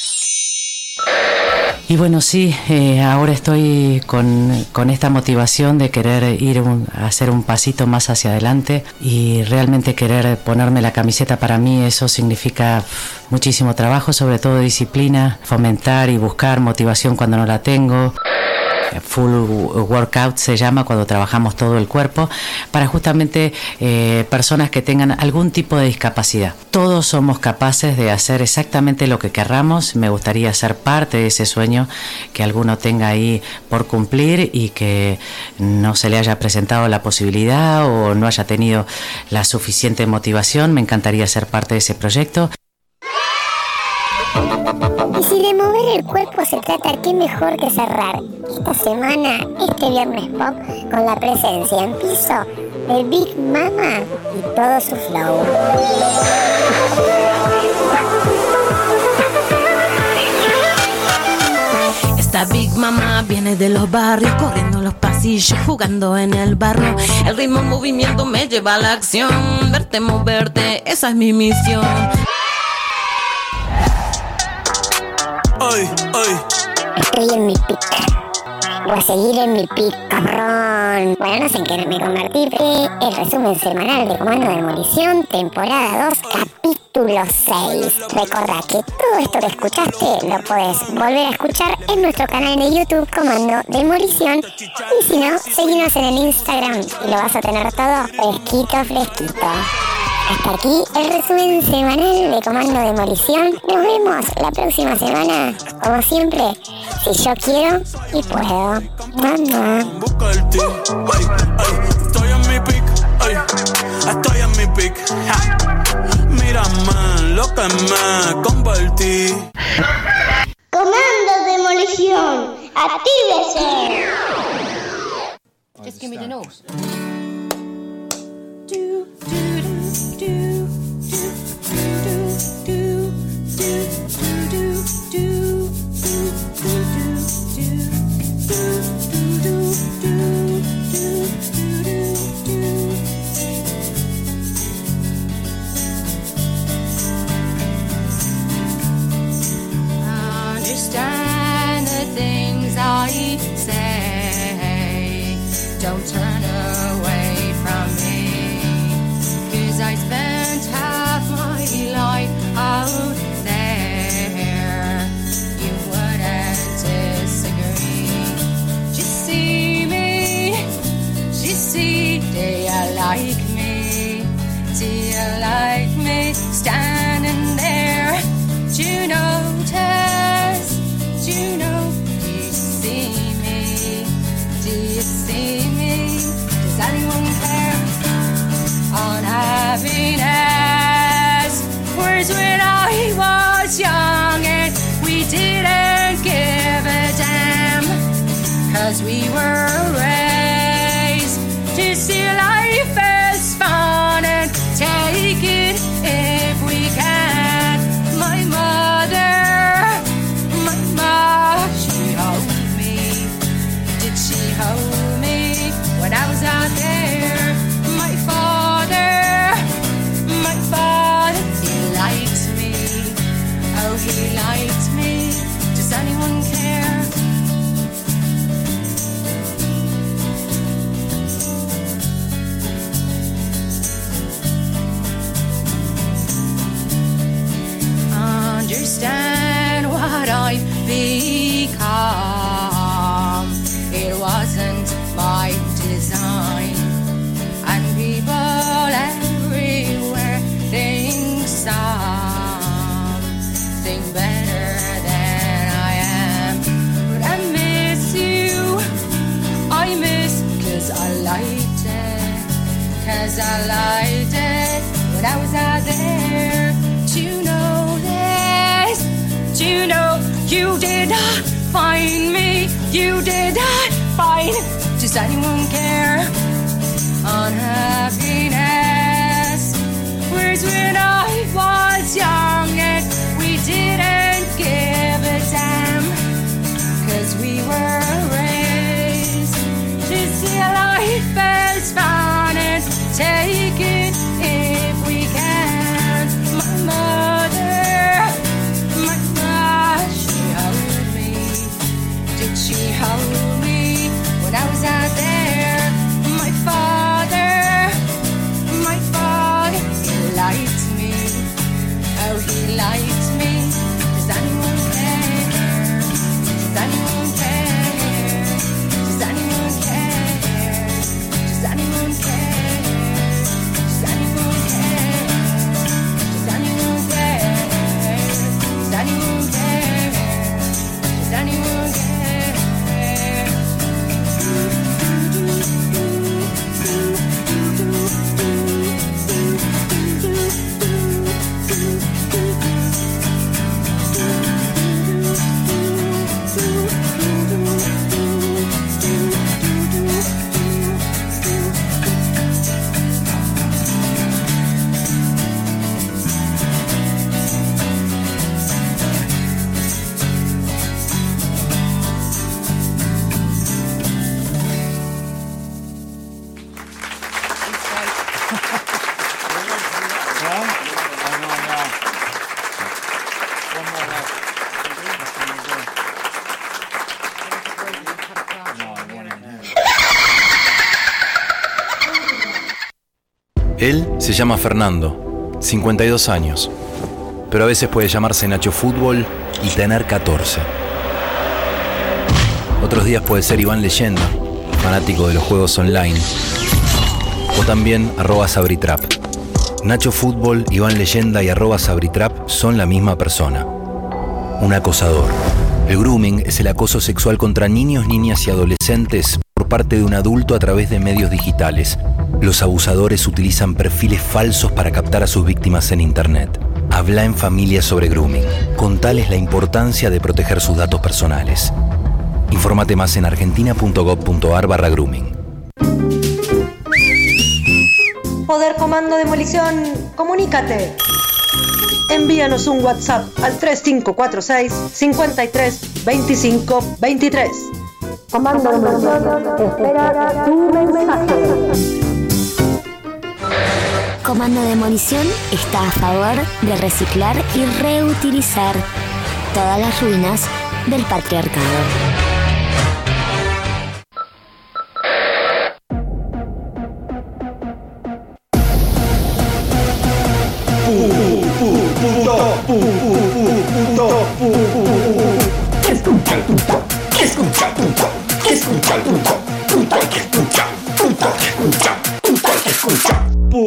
Y bueno, sí, ahora estoy con esta motivación de querer ir a hacer un pasito más hacia adelante, y realmente querer ponerme la camiseta. Para mí eso significa muchísimo trabajo, sobre todo disciplina, fomentar y buscar motivación cuando no la tengo. Full workout se llama cuando trabajamos todo el cuerpo, para justamente personas que tengan algún tipo de discapacidad. Todos somos capaces de hacer exactamente lo que querramos. Me gustaría ser parte de ese sueño que alguno tenga ahí por cumplir y que no se le haya presentado la posibilidad o no haya tenido la suficiente motivación. Me encantaría ser parte de ese proyecto. Y si de mover el cuerpo se trata, qué mejor que cerrar esta semana, este viernes pop, con la presencia en piso de Big Mama y todo su flow. Esta Big Mama viene de los barrios, corriendo los pasillos, jugando en el barro. El ritmo, el movimiento me lleva a la acción. Verte, moverte, esa es mi misión. Estoy en mi pick. Voy a seguir en mi pick, cabrón. Bueno, no sé en qué me convertí. El resumen semanal de Comando Demolición, temporada 2, capítulo 6. Recordá que todo esto que escuchaste lo puedes volver a escuchar en nuestro canal de YouTube, Comando Demolición. Y si no, seguinos en el Instagram y lo vas a tener todo fresquito. Hasta aquí el resumen semanal de Comando Demolición. Nos vemos la próxima semana, como siempre, si yo quiero y puedo. Mamá. Estoy en mi pick, estoy en mi pick. Mírame lo que me convertí. Comando Demolición, actívese. Just give me the nose. Hey, you like me? Do you like me standing there? Do you notice? Do you know? Do you see me? Do you see me? Does anyone care? On happiness. Words when I was young and we didn't give a damn, 'cause we were raised to see life as fun and take it if we can. My mother, she held me. Did she hold me when I was out there? My father, he liked me. Oh, he liked me. Does anyone care? Understand what I've become. It wasn't my design, and people everywhere think something better than I am. But I miss you, I miss, 'cause I liked it, 'cause I liked it when I was out there. Do you know this? Do you know you did not find me? You did not find. Does anyone care? On happiness. Words when I was young and we didn't give a damn, 'cause we were raised to see life as fun and take it if we can. My mother, she held me. Did she hold me when I was out there? My father, he liked me. Oh, he liked me. Does anyone care? Does anyone care? Does anyone care? Does anyone care? Does anyone care? Does anyone care? Does anyone care? Does anyone care? Él se llama Fernando, 52 años, pero a veces puede llamarse Nacho Fútbol y tener 14. Otros días puede ser Iván Leyenda, fanático de los juegos online, o también @Sabritrap. Nacho Fútbol, Iván Leyenda y @Sabritrap son la misma persona, un acosador. El grooming es el acoso sexual contra niños, niñas y adolescentes por parte de un adulto a través de medios digitales. Los abusadores utilizan perfiles falsos para captar a sus víctimas en Internet. Habla en familia sobre grooming. Contales la importancia de proteger sus datos personales. Infórmate más en argentina.gov.ar/grooming. Poder Comando Demolición, comunícate. Envíanos un WhatsApp al 3546 53 25 23. Comando Demolición espera tu mensaje. Comando Demolición está a favor de reciclar y reutilizar todas las ruinas del patriarcado. Escucha, hay que escuchar. escucha.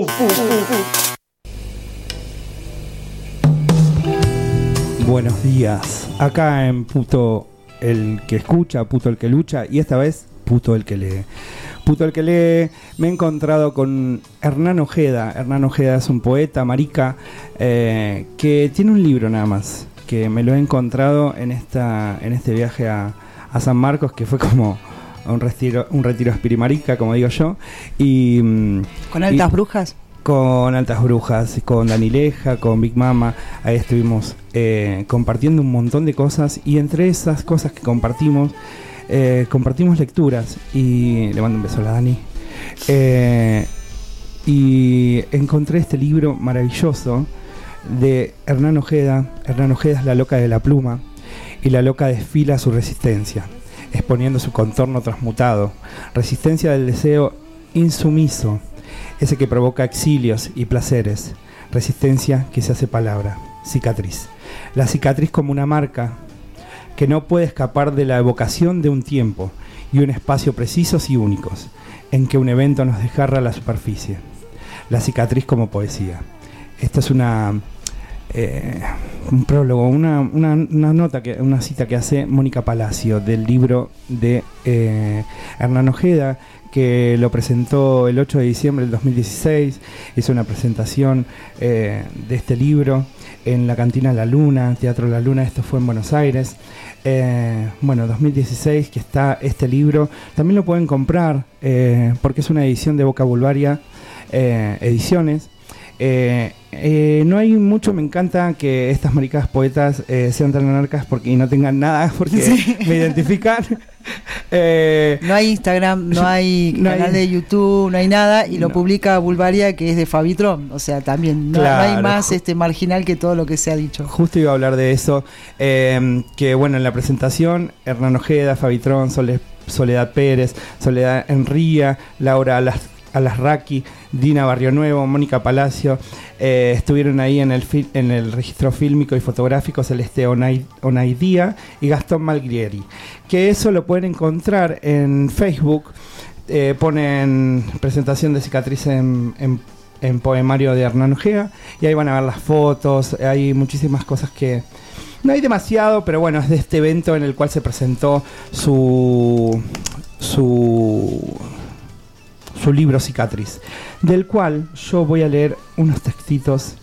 Buenos días. Acá en Puto el que escucha, Puto el que lucha y esta vez Puto el que lee. Puto el que lee, me he encontrado con Hernán Ojeda. Hernán Ojeda es un poeta, marica, que tiene un libro nada más, que me lo he encontrado en este viaje a San Marcos, que fue como un retiro espirimarica, como digo yo. Y ¿con altas brujas? Con Altas Brujas, con Danileja, con Big Mama. Ahí estuvimos compartiendo un montón de cosas, y entre esas cosas que compartimos lecturas, y le mando un beso a la Dani, y encontré este libro maravilloso de Hernán Ojeda. Hernán Ojeda es la loca de la pluma, y la loca desfila su resistencia, exponiendo su contorno transmutado, resistencia del deseo insumiso, ese que provoca exilios y placeres, resistencia que se hace palabra, cicatriz. La cicatriz como una marca que no puede escapar de la evocación de un tiempo y un espacio precisos y únicos, en que un evento nos desgarra la superficie. La cicatriz como poesía. Esta es un prólogo, una cita que hace Mónica Palacio del libro de Hernán Ojeda, que lo presentó el 8 de diciembre del 2016. Hizo una presentación de este libro en la Cantina La Luna, Teatro La Luna. Esto fue en Buenos Aires. 2016 que está este libro. También lo pueden comprar porque es una edición de Boca Bulvaria Ediciones. No hay mucho, me encanta que estas maricadas poetas sean tan anarcas y no tengan nada, porque sí, me identifican. No hay Instagram, no hay canal de YouTube, no hay nada, y lo publica Bulvaria, que es de Fabitron, o sea, también no hay más marginal que todo lo que se ha dicho. Justo iba a hablar de eso, que bueno, en la presentación Hernán Ojeda, Fabitron, Soledad Pérez, Soledad Enría, Laura Alasraqui, Dina Barrio Nuevo, Mónica Palacio, estuvieron ahí en el registro fílmico y fotográfico Celeste Onaidía y Gastón Malgrieri, que eso lo pueden encontrar en Facebook. Ponen presentación de cicatriz en poemario de Hernán Ojeda, y ahí van a ver las fotos. Hay muchísimas cosas que no hay demasiado, pero bueno, es de este evento en el cual se presentó su libro Cicatriz, del cual yo voy a leer unos textitos.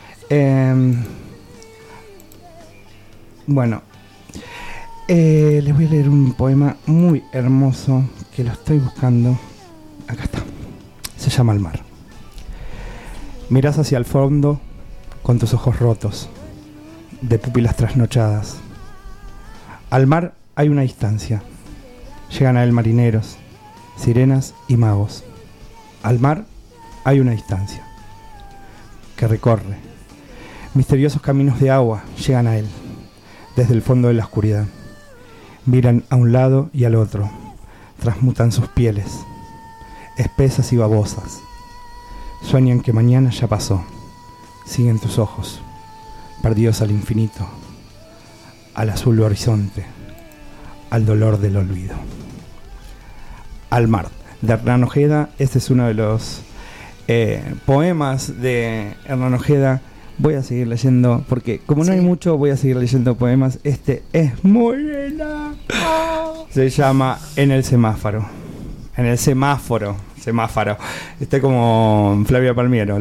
Les voy a leer un poema muy hermoso que lo estoy buscando. Acá está. Se llama El mar. Mirás hacia el fondo con tus ojos rotos, de pupilas trasnochadas. Al mar hay una distancia. Llegan a él marineros, sirenas y magos. Al mar hay una distancia que recorre. Misteriosos caminos de agua llegan a él, desde el fondo de la oscuridad. Miran a un lado y al otro, transmutan sus pieles, espesas y babosas. Sueñan que mañana ya pasó. Siguen tus ojos, perdidos al infinito, al azul horizonte, al dolor del olvido. Al mar, de Hernán Ojeda. Este es uno de los poemas de Hernán Ojeda. Voy a seguir leyendo, porque como no hay mucho, voy a seguir leyendo poemas. Este es muy buena. Se llama En el semáforo. En el semáforo. Estoy como Flavia Palmiero.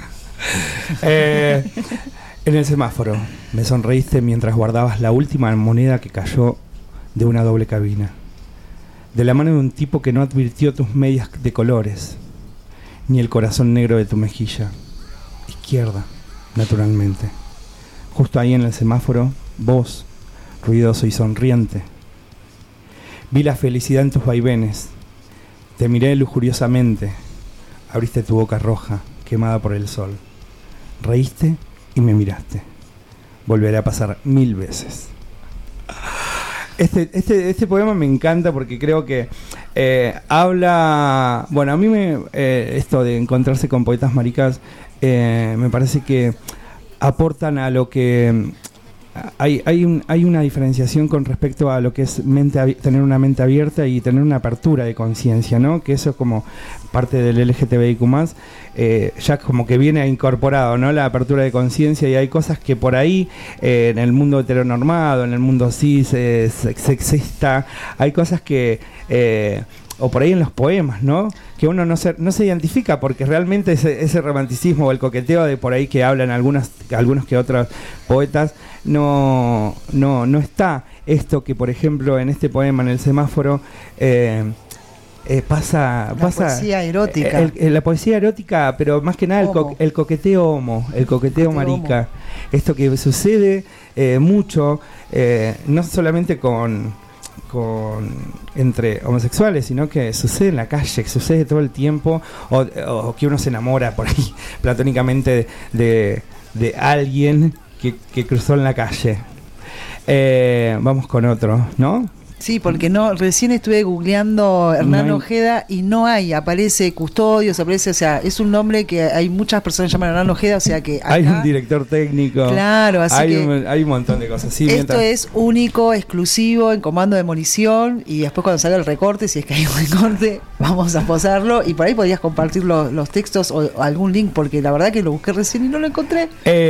En el semáforo. Me sonreíste mientras guardabas la última moneda que cayó de una doble cabina, de la mano de un tipo que no advirtió tus medias de colores, ni el corazón negro de tu mejilla izquierda, naturalmente. Justo ahí en el semáforo, vos, ruidoso y sonriente. Vi la felicidad en tus vaivenes. Te miré lujuriosamente. Abriste tu boca roja, quemada por el sol. Reíste y me miraste. Volveré a pasar 1000 veces. Este poema me encanta porque creo que habla... Bueno, a mí esto de encontrarse con poetas maricas me parece que aportan a lo que hay una diferenciación con respecto a lo que es tener una mente abierta y tener una apertura de conciencia, ¿no? Que eso es como parte del LGTBIQ+, ya como que viene incorporado, ¿no? La apertura de conciencia, y hay cosas que por ahí, en el mundo heteronormado, en el mundo cis, sexista, hay cosas que... o por ahí en los poemas, ¿no? Que uno no se identifica, porque realmente ese romanticismo o el coqueteo de por ahí que hablan algunos que otros poetas, no está esto que, por ejemplo, en este poema, en El semáforo, pasa poesía erótica. La poesía erótica, pero más que nada el coqueteo homo, el coqueteo marica. Esto que sucede mucho, no solamente entre homosexuales, sino que sucede en la calle, que sucede todo el tiempo, o que uno se enamora por ahí platónicamente de alguien que cruzó en la calle. Vamos con otro, ¿no? Sí, porque recién estuve googleando Hernán Ojeda y aparece Custodios, o sea, es un nombre que hay muchas personas que llaman Hernán Ojeda, o sea que acá, hay un director técnico. Claro, así hay un montón de cosas. Sí, esto es único, exclusivo, en Comando Demolición, y después cuando salga el recorte, si es que hay un recorte, vamos a posarlo, y por ahí podrías compartir los textos o algún link, porque la verdad que lo busqué recién y no lo encontré.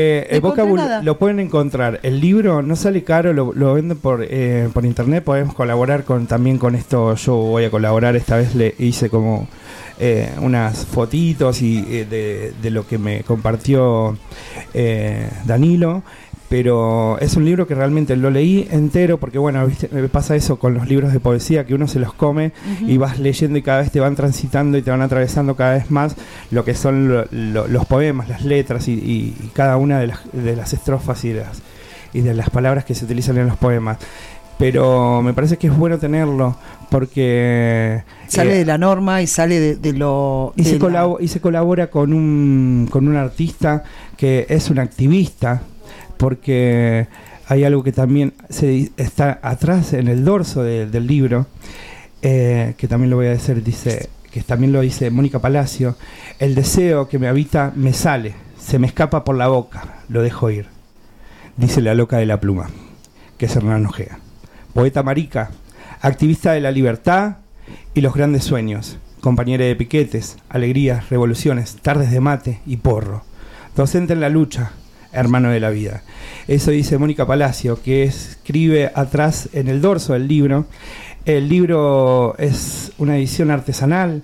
Lo pueden encontrar. El libro no sale caro, lo venden por internet. Podemos colaborar también con esto. Yo voy a colaborar, esta vez le hice como unas fotitos y de lo que me compartió Danilo, pero es un libro que realmente lo leí entero, porque bueno, ¿viste? Me pasa eso con los libros de poesía, que uno se los come y vas leyendo y cada vez te van transitando y te van atravesando cada vez más lo que son los poemas, las letras y cada una de las estrofas y de las palabras que se utilizan en los poemas. Pero me parece que es bueno tenerlo, porque sale de la norma y sale de lo... Y se colabora con un artista que es un activista, porque hay algo que también está atrás en el dorso del libro, que también lo voy a decir, dice, que también lo dice Mónica Palacio: el deseo que me habita me sale, se me escapa por la boca, lo dejo ir, dice la loca de la pluma, que es Hernán Ojeda. Poeta marica, activista de la libertad y los grandes sueños, compañera de piquetes, alegrías, revoluciones, tardes de mate y porro, docente en la lucha, hermano de la vida. Eso dice Mónica Palacio, que escribe atrás en el dorso del libro. El libro es una edición artesanal,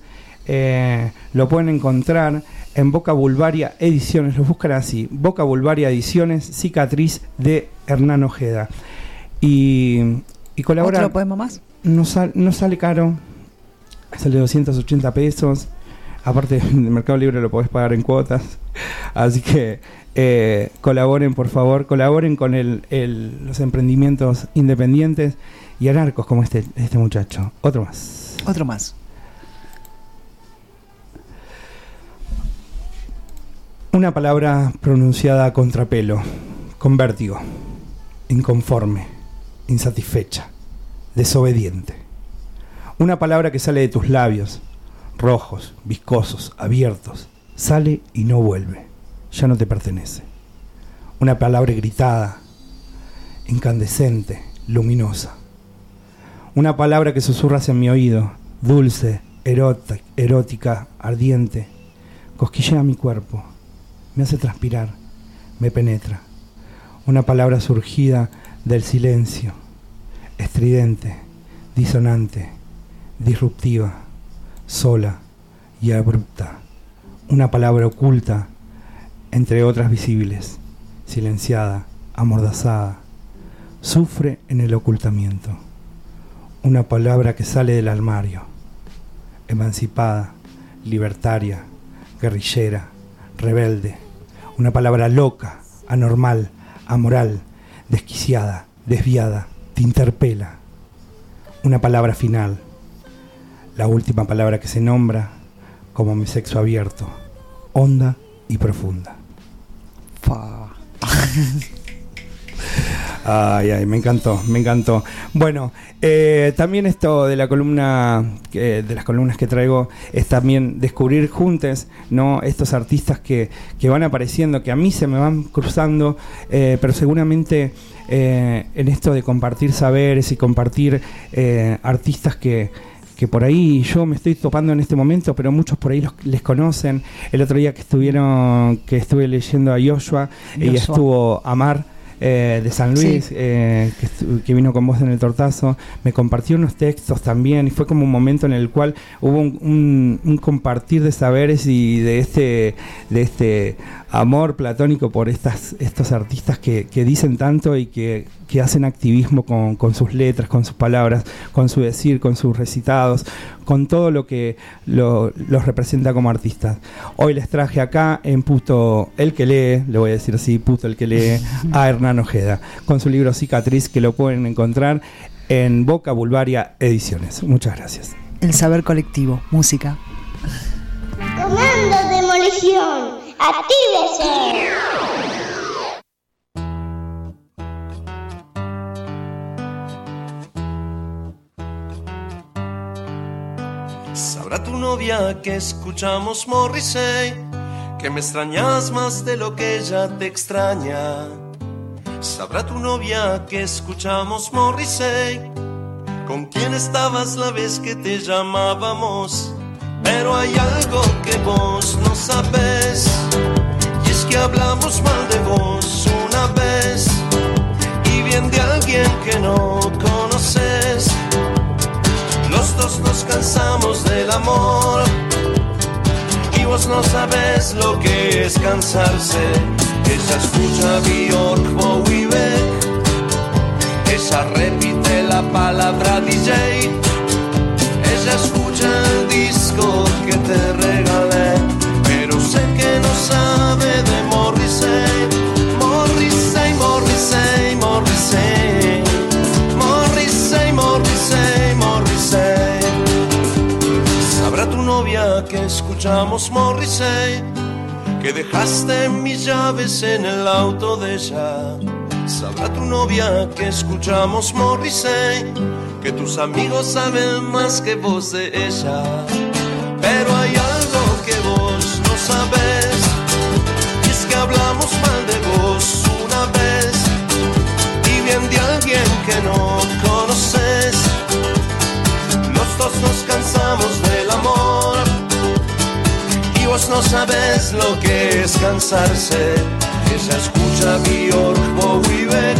lo pueden encontrar en Boca Bulvaria Ediciones, lo buscan así, Boca Bulvaria Ediciones, Cicatriz de Hernán Ojeda. Y colabora. ¿Otro poema más? No sale caro, sale 280 pesos. Aparte, en el Mercado Libre lo podés pagar en cuotas. Así que colaboren, por favor, colaboren con los emprendimientos independientes y anarcos como este muchacho. Otro más. Una palabra pronunciada a contrapelo, con vértigo, inconforme, insatisfecha, desobediente. Una palabra que sale de tus labios, rojos, viscosos, abiertos, sale y no vuelve, ya no te pertenece. Una palabra gritada, incandescente, luminosa. Una palabra que susurras en mi oído, dulce, erótica, ardiente, cosquillea mi cuerpo, me hace transpirar, me penetra. Una palabra surgida del silencio, estridente, disonante, disruptiva, sola y abrupta. Una palabra oculta entre otras visibles, silenciada, amordazada, sufre en el ocultamiento. Una palabra que sale del armario, emancipada, libertaria, guerrillera, rebelde. Una palabra loca, anormal, amoral, desquiciada, desviada, te interpela. Una palabra final, la última palabra que se nombra como mi sexo abierto, honda y profunda. Ay, me encantó. Bueno, también esto de la columna, de las columnas que traigo, es también descubrir juntos, ¿no? Estos artistas que van apareciendo, que a mí se me van cruzando, pero seguramente en esto de compartir saberes y compartir artistas que por ahí yo me estoy topando en este momento, pero muchos por ahí les conocen. El otro día que estuve leyendo a Joshua. Y estuvo Amar de San Luis, sí. Que vino con vos en el Tortazo, me compartió unos textos también, y fue como un momento en el cual hubo un compartir de saberes y de este amor platónico por estos artistas que dicen tanto y que hacen activismo con sus letras, con sus palabras, con su decir, con sus recitados, con todo lo que los representa como artistas. Hoy les traje acá en Puto el que lee, le voy a decir así, Puto el que lee, a Hernán Ojeda, con su libro Cicatriz, que lo pueden encontrar en Boca Bulvaria Ediciones. Muchas gracias. El saber colectivo, música. Comando Demolición, actívese. Sabrá tu novia que escuchamos Morrissey, que me extrañas más de lo que ella te extraña. Sabrá tu novia que escuchamos Morrissey, con quién estabas la vez que te llamábamos. Pero hay algo que vos no sabes, y es que hablamos mal de vos una vez, y bien de alguien que no conoces. Los dos nos cansamos del amor, y vos no sabes lo que es cansarse. Ella escucha Björk, Bowie, Beck, ella repite la palabra DJ, ella escucha el disco que te regalé, pero sé que no sabe de Morrissey. Morrissey, Morrissey, Morrissey, Morrissey, Morrissey, Morrissey. Sabrá tu novia que escuchamos Morrissey, que dejaste mis llaves en el auto de ella. Sabrá tu novia que escuchamos Morrissey, que tus amigos saben más que vos de ella. Pero hay algo que vos no sabes, y es que hablamos mal de vos una vez, y bien de alguien que no conoces. Los dos nos cansamos del amor, y vos no sabes lo que es cansarse. Ella escucha Björk, Bowie, Beck,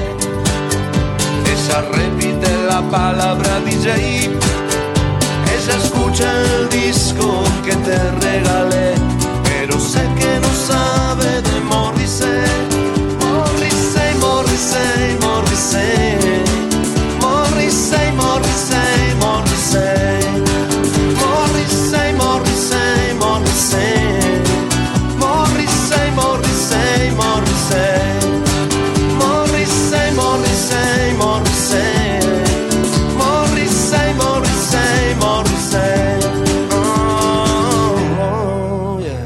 ella repite la palabra DJ, ella escucha el disco que te regalé, pero sé que no sabe de Morrissey. Morrissey, Morrissey, Morrissey, Morrissey, Morrissey, Morrissey, Morrissey, Morrissey, Morrissey, Morrissey, Morrissey, Morrissey, Morrissey, Morrissey, Morrissey, Morrissey, Morrissey. Oh, yeah.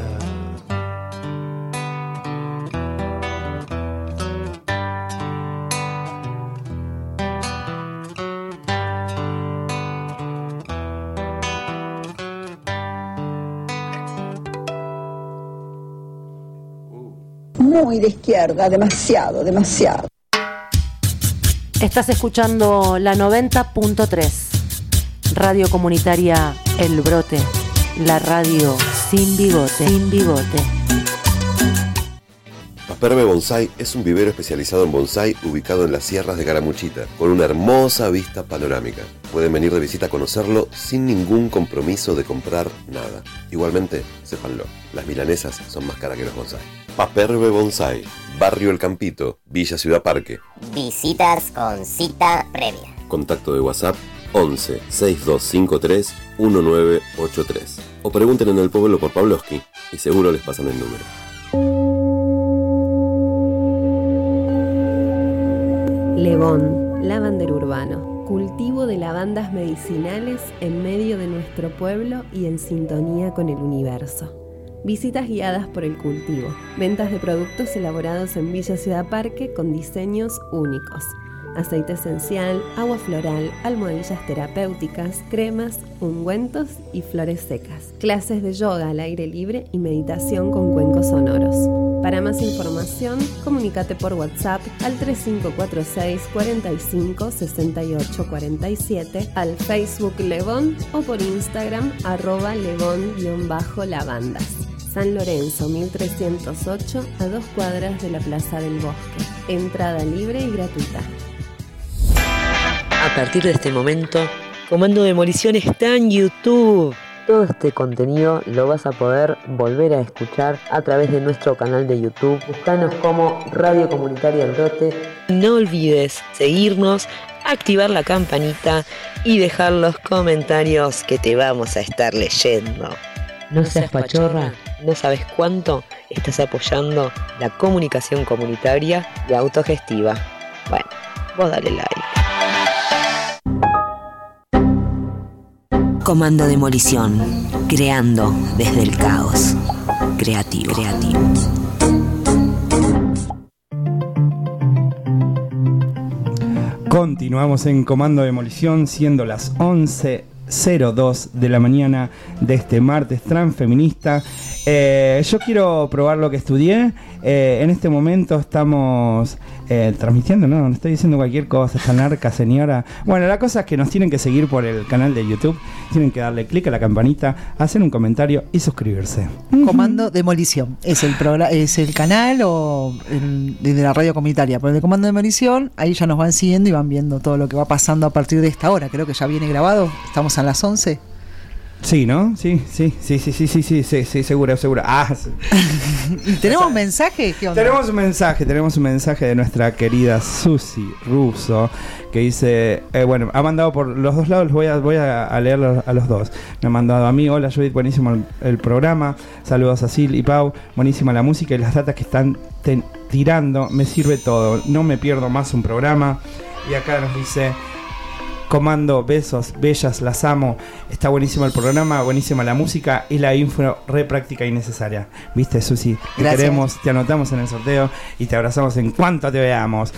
Muy de izquierda, demasiado. Estás escuchando la 90.3, radio comunitaria El Brote, la radio sin bigote. Paperbe Bonsai es un vivero especializado en bonsai ubicado en las sierras de Caramuchita, con una hermosa vista panorámica. Pueden venir de visita a conocerlo sin ningún compromiso de comprar nada. Igualmente, sépanlo, las milanesas son más caras que los bonsai. Paperbe Bonsai, Barrio El Campito, Villa Ciudad Parque. Visitas con cita previa. Contacto de WhatsApp 11 6253 1983. O pregunten en el pueblo por Pavlovsky y seguro les pasan el número. Levón, lavandero urbano, cultivo de lavandas medicinales en medio de nuestro pueblo y en sintonía con el universo. Visitas guiadas por el cultivo, ventas de productos elaborados en Villa Ciudad Parque con diseños únicos. aceite esencial, agua floral, almohadillas terapéuticas, cremas, ungüentos y flores secas. Clases de yoga al aire libre y meditación con cuencos sonoros. Para más información, comunícate por WhatsApp al 3546 45 68 47, al Facebook Levón o por Instagram @levon_lavandas. San Lorenzo 1308, a 2 cuadras de la Plaza del Bosque. Entrada libre y gratuita. A partir de este momento, Comando Demolición está en YouTube. Todo este contenido lo vas a poder volver a escuchar a través de nuestro canal de YouTube. Búscanos como Radio Comunitaria El Brote. No olvides seguirnos, activar la campanita y dejar los comentarios que te vamos a estar leyendo. No seas pachorra, no sabes cuánto estás apoyando la comunicación comunitaria y autogestiva. Bueno, vos dale like. Comando Demolición, creando desde el caos. Creativo. Continuamos en Comando Demolición, siendo las 11:02 de la mañana de este martes transfeminista. Yo quiero probar lo que estudié. En este momento estamos transmitiendo, no estoy diciendo cualquier cosa, esta narca señora. Bueno, la cosa es que nos tienen que seguir por el canal de YouTube, tienen que darle clic a la campanita, hacer un comentario y suscribirse. Comando Demolición es el canal o de la radio comunitaria, pero el de Comando Demolición, ahí ya nos van siguiendo y van viendo todo lo que va pasando a partir de esta hora. Creo que ya viene grabado, estamos a las 11. Sí, ¿no? Sí, seguro. Ah, sí. ¿Y tenemos mensaje? ¿Qué onda? Tenemos un mensaje de nuestra querida Susi Russo, que dice, ha mandado por los dos lados, voy a leerlos a los dos. Me ha mandado a mí: hola Judith, buenísimo el programa, saludos a Sil y Pau, buenísima la música y las datas que están tirando, me sirve todo, no me pierdo más un programa. Y acá nos dice: Comando, besos, bellas, las amo. Está buenísimo el programa, buenísima la música y la info re práctica y necesaria. ¿Viste, Susi? Te queremos, te anotamos en el sorteo y te abrazamos en cuanto te veamos.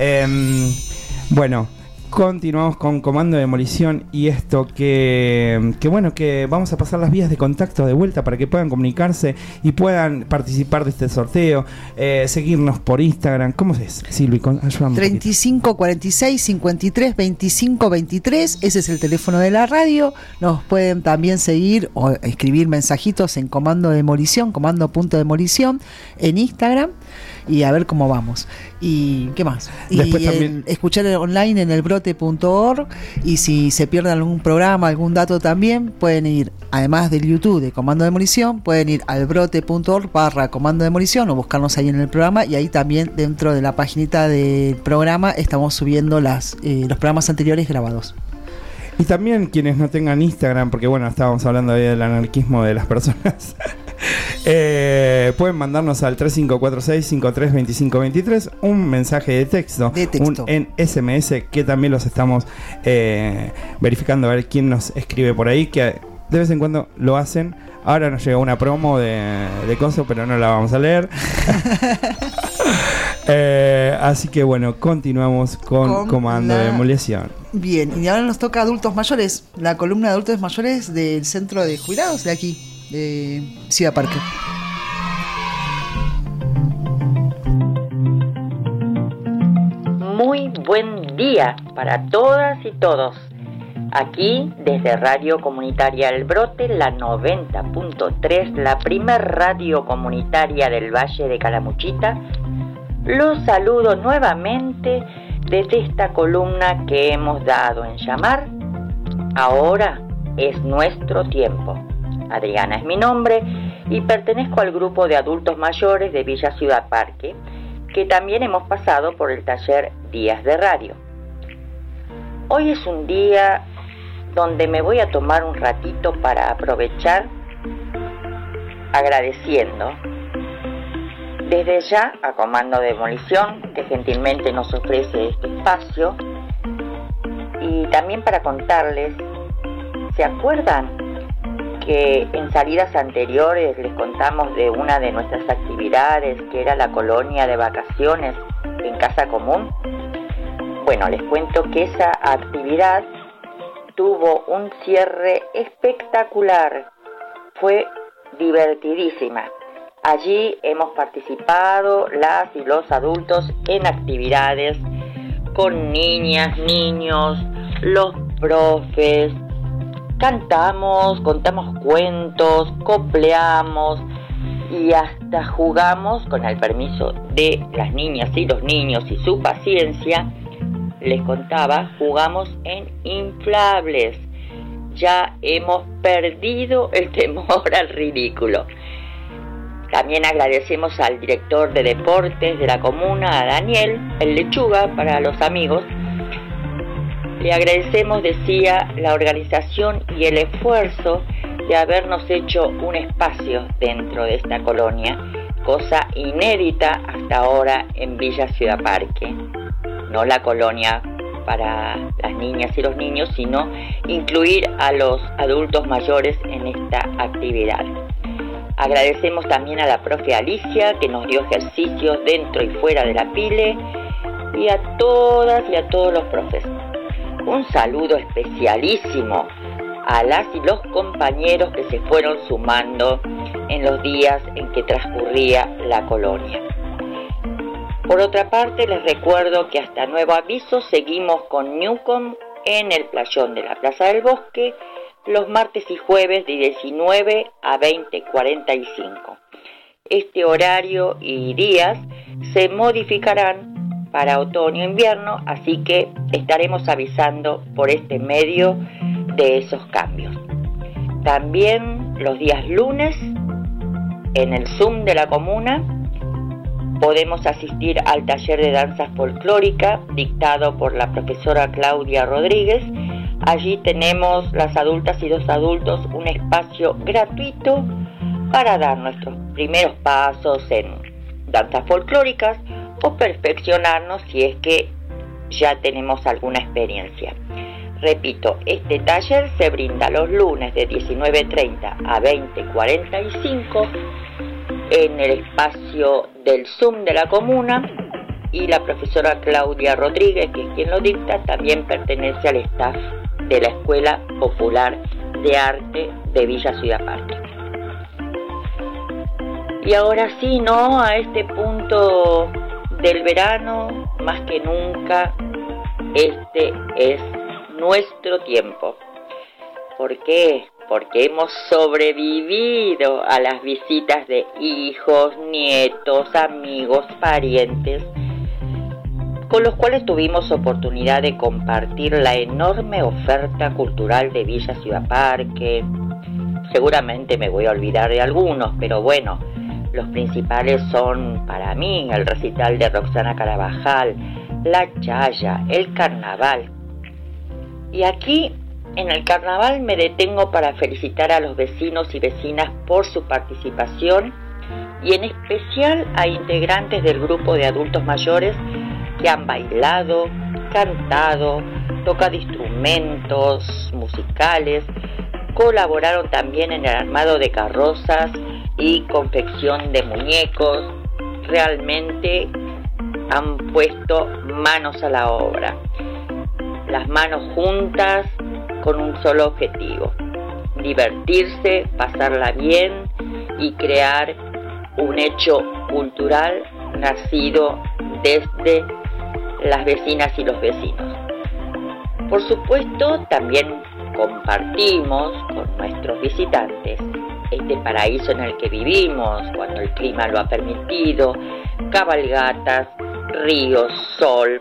Bueno, continuamos con Comando Demolición y esto que vamos a pasar las vías de contacto de vuelta para que puedan comunicarse y puedan participar de este sorteo, seguirnos por Instagram. ¿Cómo es, Silvi? Ayúdame. 35 46 53 25 23, ese es el teléfono de la radio. Nos pueden también seguir o escribir mensajitos en Comando Demolición, comando.demolición en Instagram, y a ver cómo vamos. ¿Y qué más? Después y también escuchar online en elbrote.org, y si se pierden algún programa, algún dato también, pueden ir, además del YouTube de Comando Demolición, pueden ir al brote.org/Comando Demolición o buscarnos ahí en el programa, y ahí también dentro de la paginita del programa estamos subiendo los programas anteriores grabados. Y también quienes no tengan Instagram, porque estábamos hablando ahí del anarquismo de las personas, pueden mandarnos al 3546-532523 un mensaje de texto. Un SMS, que también los estamos verificando a ver quién nos escribe por ahí, que de vez en cuando lo hacen. Ahora nos llegó una promo de cosas, pero no la vamos a leer. Así que continuamos con Comando de Demolición. Bien, y ahora nos toca adultos mayores, la columna de adultos mayores del Centro de Jubilados de aquí, de Ciudad Parque. Muy buen día para todas y todos. Aquí, desde Radio Comunitaria El Brote, la 90.3, la primer radio comunitaria del Valle de Calamuchita, los saludo nuevamente desde esta columna que hemos dado en llamar Ahora es nuestro tiempo. Adriana es mi nombre y pertenezco al grupo de adultos mayores de Villa Ciudad Parque, que también hemos pasado por el taller Días de Radio. Hoy es un día donde me voy a tomar un ratito para aprovechar agradeciendo desde ya a Comando Demolición, que gentilmente nos ofrece este espacio, y también para contarles, ¿se acuerdan que en salidas anteriores les contamos de una de nuestras actividades, que era la colonia de vacaciones en Casa Común? Bueno, les cuento que esa actividad tuvo un cierre espectacular. Fue divertidísima. Allí hemos participado las y los adultos en actividades con niñas, niños, los profes. Cantamos, contamos cuentos, copleamos y hasta jugamos, con el permiso de las niñas y los niños y su paciencia, les contaba, jugamos en inflables. Ya hemos perdido el temor al ridículo. También agradecemos al director de deportes de la comuna, a Daniel, el Lechuga para los amigos. Le agradecemos, decía, la organización y el esfuerzo de habernos hecho un espacio dentro de esta colonia, cosa inédita hasta ahora en Villa Ciudad Parque. No la colonia para las niñas y los niños, sino incluir a los adultos mayores en esta actividad. Agradecemos también a la profe Alicia, que nos dio ejercicios dentro y fuera de la pile, y a todas y a todos los profes. Un saludo especialísimo a las y los compañeros que se fueron sumando en los días en que transcurría la colonia. Por otra parte, les recuerdo que hasta nuevo aviso seguimos con Newcom en el playón de la Plaza del Bosque los martes y jueves de 19 a 20:45. Este horario y días se modificarán para otoño-invierno, así que estaremos avisando por este medio de esos cambios. También los días lunes, en el Zoom de la comuna, podemos asistir al taller de danza folclórica dictado por la profesora Claudia Rodríguez. Allí tenemos las adultas y los adultos un espacio gratuito para dar nuestros primeros pasos en danzas folclóricas o perfeccionarnos si es que ya tenemos alguna experiencia. Repito, este taller se brinda los lunes de 19:30 a 20:45 en el espacio del Zoom de la comuna, y la profesora Claudia Rodríguez, que es quien lo dicta, también pertenece al staff de la Escuela Popular de Arte de Villa Ciudad Parque. Y ahora sí, ¿no? A este punto del verano, más que nunca, este es nuestro tiempo. ¿Por qué? Porque hemos sobrevivido a las visitas de hijos, nietos, amigos, parientes, con los cuales tuvimos oportunidad de compartir la enorme oferta cultural de Villa Ciudad Parque. Seguramente me voy a olvidar de algunos, pero bueno, los principales son para mí el recital de Roxana Carabajal, la Chaya, el carnaval. Y aquí en el carnaval me detengo para felicitar a los vecinos y vecinas por su participación, y en especial a integrantes del grupo de adultos mayores que han bailado, cantado, tocado instrumentos musicales, colaboraron también en el armado de carrozas y confección de muñecos. Realmente han puesto manos a la obra, las manos juntas con un solo objetivo: divertirse, pasarla bien y crear un hecho cultural nacido desde las vecinas y los vecinos. Por supuesto, también compartimos con nuestros visitantes este paraíso en el que vivimos cuando el clima lo ha permitido: cabalgatas, ríos, sol,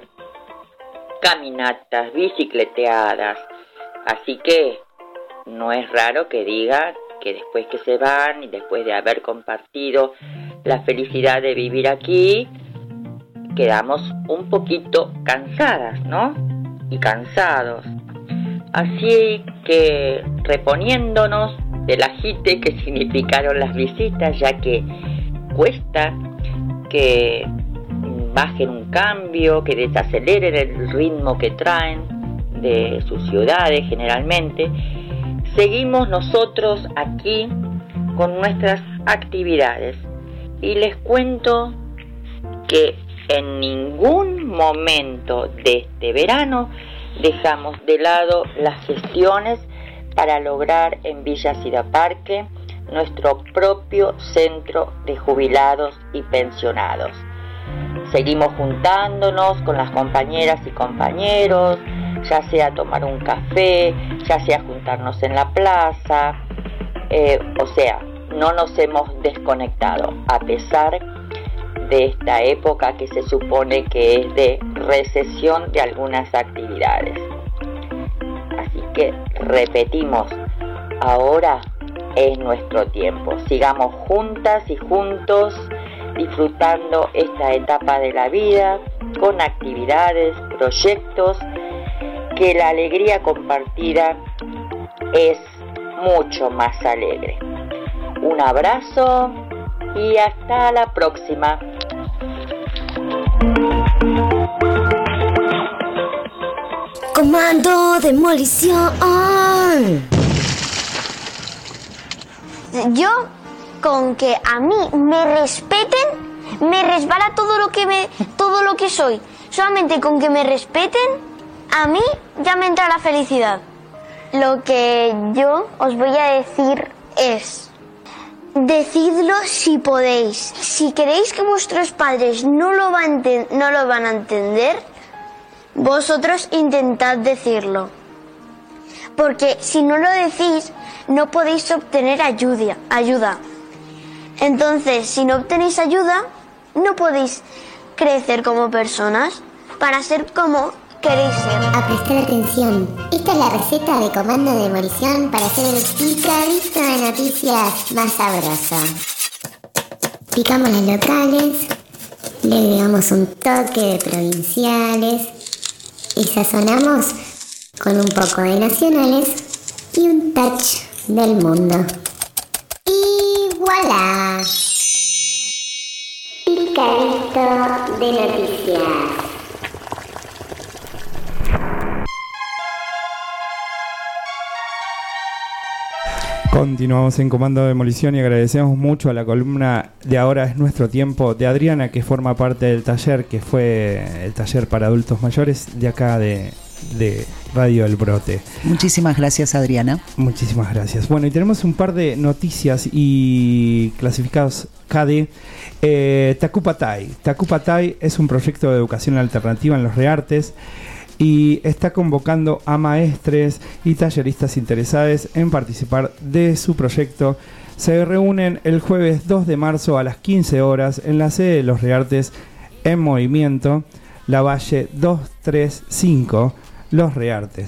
caminatas, bicicleteadas. Así que no es raro que diga que después que se van y después de haber compartido la felicidad de vivir aquí, quedamos un poquito cansadas, ¿no? Y cansados. Así que reponiéndonos del agite que significaron las visitas, ya que cuesta que bajen un cambio, que desaceleren el ritmo que traen de sus ciudades generalmente, seguimos nosotros aquí con nuestras actividades. Y les cuento que en ningún momento de este verano dejamos de lado las gestiones para lograr en Villa Ciudad Parque nuestro propio centro de jubilados y pensionados. Seguimos juntándonos con las compañeras y compañeros, ya sea tomar un café, ya sea juntarnos en la plaza, o sea, no nos hemos desconectado, a pesar de esta época que se supone que es de recesión de algunas actividades. Así que repetimos, ahora es nuestro tiempo. Sigamos juntas y juntos disfrutando esta etapa de la vida con actividades, proyectos, que la alegría compartida es mucho más alegre. Un abrazo y hasta la próxima. Comando Demolición. Yo, con que a mí me respeten, me resbala todo lo que soy. Solamente con que me respeten, a mí ya me entra la felicidad. Lo que yo os voy a decir es: decidlo si podéis. Si queréis que vuestros padres no lo van a entender, vosotros intentad decirlo. Porque si no lo decís, no podéis obtener ayuda. Entonces, si no obtenéis ayuda, no podéis crecer como personas para ser como queréis ser. A prestar atención. Esta es la receta de Comando Demolición para hacer el picadito de noticias más sabroso. Picamos las locales, le agregamos un toque de provinciales y sazonamos con un poco de nacionales y un touch del mundo. Y voilà. Picadito de noticias. Continuamos en Comando Demolición y agradecemos mucho a la columna de Ahora es Nuestro Tiempo de Adriana, que forma parte del taller, que fue el taller para adultos mayores de acá de Radio El Brote. Muchísimas gracias, Adriana. Muchísimas gracias. Bueno, y tenemos un par de noticias y clasificados KD. Tacupatay. Tacupatay es un proyecto de educación alternativa en los Reartes y está convocando a maestres y talleristas interesados en participar de su proyecto. Se reúnen el jueves 2 de marzo a las 15 horas en la sede de los Reartes en Movimiento, La Valle 235, Los Reartes.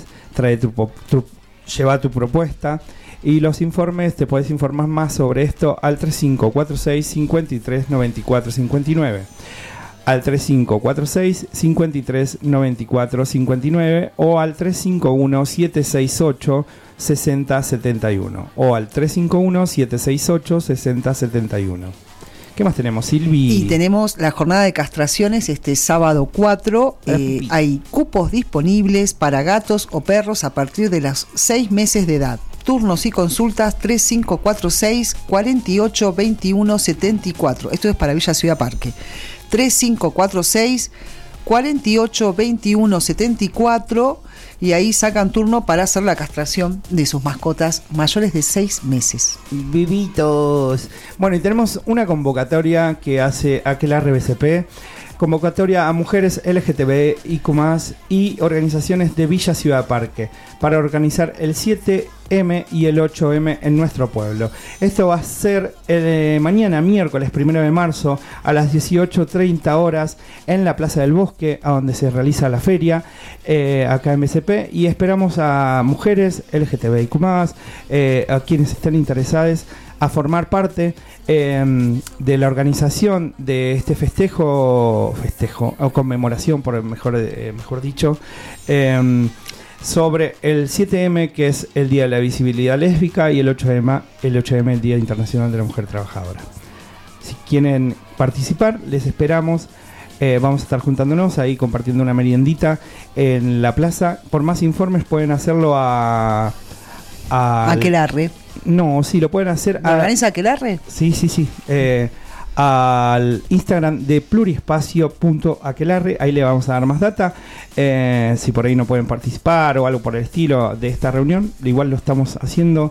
Lleva tu propuesta y los informes, te puedes informar más sobre esto al 3546 53 94 59. Al 3546 53 94 59 o al 351 768 60 71 o al 351 768 60 71. ¿Qué más tenemos, Silvi? Y tenemos la jornada de castraciones este sábado 4. Hay cupos disponibles para gatos o perros a partir de los 6 meses de edad. Turnos y consultas 3546 48 21 74. Esto es para Villa Ciudad Parque. 3546 48 21 74 y ahí sacan turno para hacer la castración de sus mascotas mayores de 6 meses. Vivitos. Bueno, y tenemos una convocatoria que hace Aquelarre BCP, convocatoria a mujeres LGTBIQ+ y organizaciones de Villa Ciudad Parque para organizar el 7M y el 8M en nuestro pueblo. Esto va a ser mañana, miércoles 1 de marzo, a las 18:30 horas en la Plaza del Bosque, a donde se realiza la feria, acá en BCP, y esperamos a mujeres LGTBIQ+, a quienes estén interesadas a formar parte de la organización de este festejo o conmemoración, por mejor dicho, sobre el 7M, que es el Día de la Visibilidad Lésbica, y el 8M, el Día Internacional de la Mujer Trabajadora. Si quieren participar, les esperamos. Vamos a estar juntándonos ahí, compartiendo una meriendita en la plaza. Por más informes pueden hacerlo a Aquelarre. No, sí, lo pueden hacer. ¿Organiza Aquelarre? Sí. al Instagram de pluriespacio.aquelarre. Ahí le vamos a dar más data. Si por ahí no pueden participar o algo por el estilo de esta reunión, igual lo estamos haciendo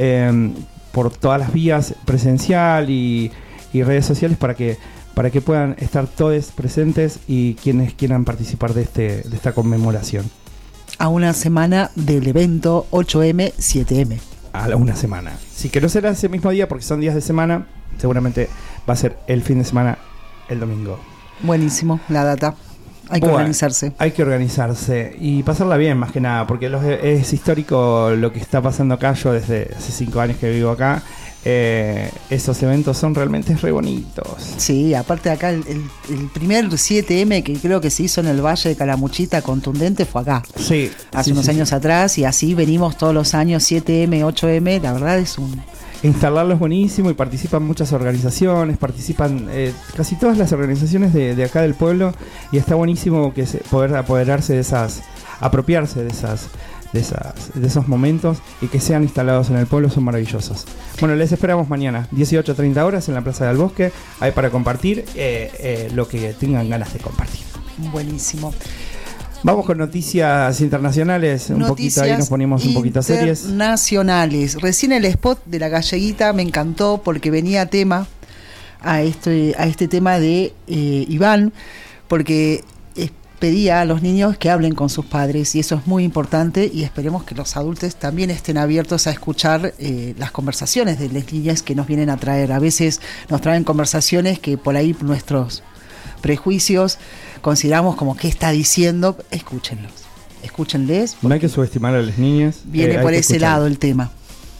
por todas las vías, presencial y redes sociales, para que puedan estar todos presentes y quienes quieran participar de esta conmemoración. A una semana del evento 8M, 7M. A una semana. Sí, que no será ese mismo día porque son días de semana. Seguramente va a ser el fin de semana, el domingo. Buenísimo, la data. Hay que organizarse. Hay que organizarse y pasarla bien, más que nada, porque es histórico lo que está pasando acá. Yo desde hace 5 años que vivo acá. Esos eventos son realmente re bonitos. Sí, aparte de acá el primer 7M que creo que se hizo en el Valle de Calamuchita contundente fue acá. Sí. Hace unos años atrás, y así venimos todos los años, 7M, 8M, la verdad es un... Instalarlo es buenísimo y participan muchas organizaciones, participan casi todas las organizaciones de acá del pueblo, y está buenísimo que poder apoderarse de apropiarse de esos momentos y que sean instalados en el pueblo. Son maravillosos. Bueno, les esperamos mañana 18:30 horas en la Plaza del Bosque, ahí para compartir lo que tengan ganas de compartir. Buenísimo. Vamos con noticias internacionales, un poquito ahí nos ponemos un poquito series. Internacionales. Recién el spot de la galleguita me encantó porque venía tema a este tema de Iván, porque pedía a los niños que hablen con sus padres, y eso es muy importante, y esperemos que los adultos también estén abiertos a escuchar las conversaciones de las niñas que nos vienen a traer. A veces nos traen conversaciones que por ahí nuestros prejuicios consideramos como qué está diciendo. Escúchenles. No hay que subestimar a las niñas. Viene por ese lado el tema.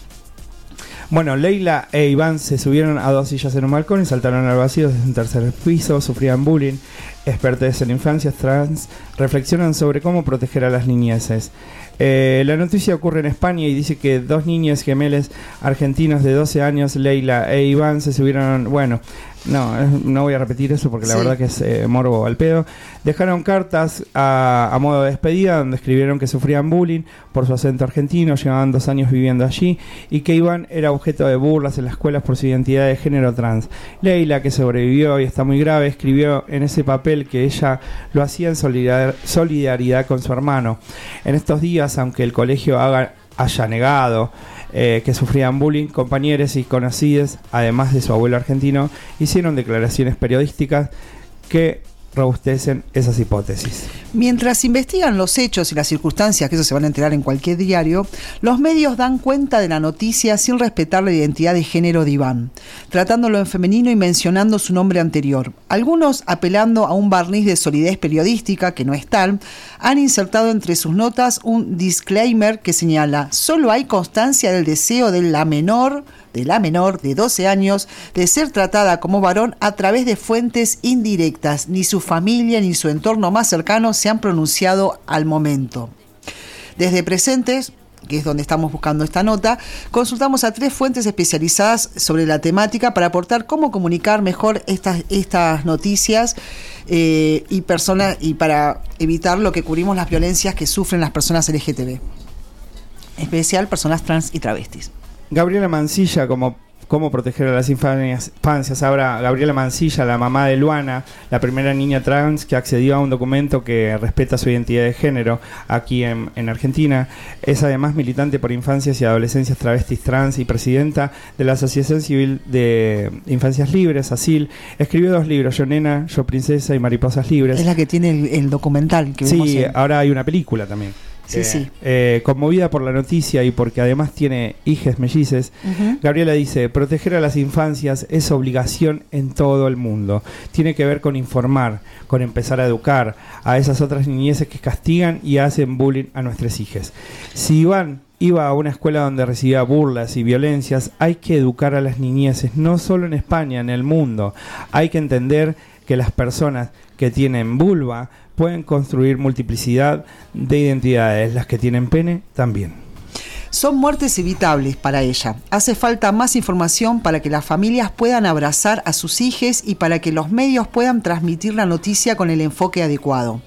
Bueno, Leila e Iván se subieron a 2 sillas en un balcón y saltaron al vacío desde un tercer piso. Sufrían bullying. Expertos en infancias trans reflexionan sobre cómo proteger a las niñeces. La noticia ocurre en España y dice que 2 niños gemelos argentinos de 12 años, Leila e Iván, se subieron... Bueno, no voy a repetir eso porque la verdad que es morbo al pedo. Dejaron cartas a modo de despedida donde escribieron que sufrían bullying por su acento argentino, llevaban 2 años viviendo allí, y que Iván era objeto de burlas en las escuelas por su identidad de género trans. Leila, que sobrevivió y está muy grave, escribió en ese papel que ella lo hacía en solidaridad con su hermano. En estos días, aunque el colegio haya negado que sufrían bullying, compañeros y conocidos, además de su abuelo argentino, hicieron declaraciones periodísticas que robustecen esas hipótesis. Mientras investigan los hechos y las circunstancias, que eso se van a enterar en cualquier diario, los medios dan cuenta de la noticia sin respetar la identidad de género de Iván, tratándolo en femenino y mencionando su nombre anterior. Algunos, apelando a un barniz de solidez periodística, que no es tal, han insertado entre sus notas un disclaimer que señala: solo hay constancia del deseo de la menor de 12 años de ser tratada como varón a través de fuentes indirectas. Ni su familia ni su entorno más cercano se han pronunciado al momento. Desde Presentes, que es donde estamos buscando esta nota, consultamos a 3 fuentes especializadas sobre la temática para aportar cómo comunicar mejor estas noticias y para evitar lo que cubrimos las violencias que sufren las personas LGTB, en especial personas trans y travestis. Gabriela Mancilla, cómo proteger a las infancias. Ahora, Gabriela Mancilla, la mamá de Luana, la primera niña trans que accedió a un documento que respeta su identidad de género aquí en Argentina, es además militante por infancias y adolescencias travestis trans y presidenta de la Asociación Civil de Infancias Libres, ASIL. Escribió 2 libros, Yo Nena, Yo Princesa y Mariposas Libres. Es la que tiene el documental que vimos. Sí, ahora hay una película también. Sí. Conmovida por la noticia y porque además tiene hijes mellices, Gabriela dice: proteger a las infancias es obligación en todo el mundo. Tiene que ver con informar, con empezar a educar a esas otras niñeces que castigan y hacen bullying a nuestros hijes. Si Iván iba a una escuela donde recibía burlas y violencias, hay que educar a las niñeces, no solo en España, en el mundo. Hay que entender que las personas que tienen vulva pueden construir multiplicidad de identidades, las que tienen pene también. Son muertes evitables para ella. Hace falta más información para que las familias puedan abrazar a sus hijos y para que los medios puedan transmitir la noticia con el enfoque adecuado.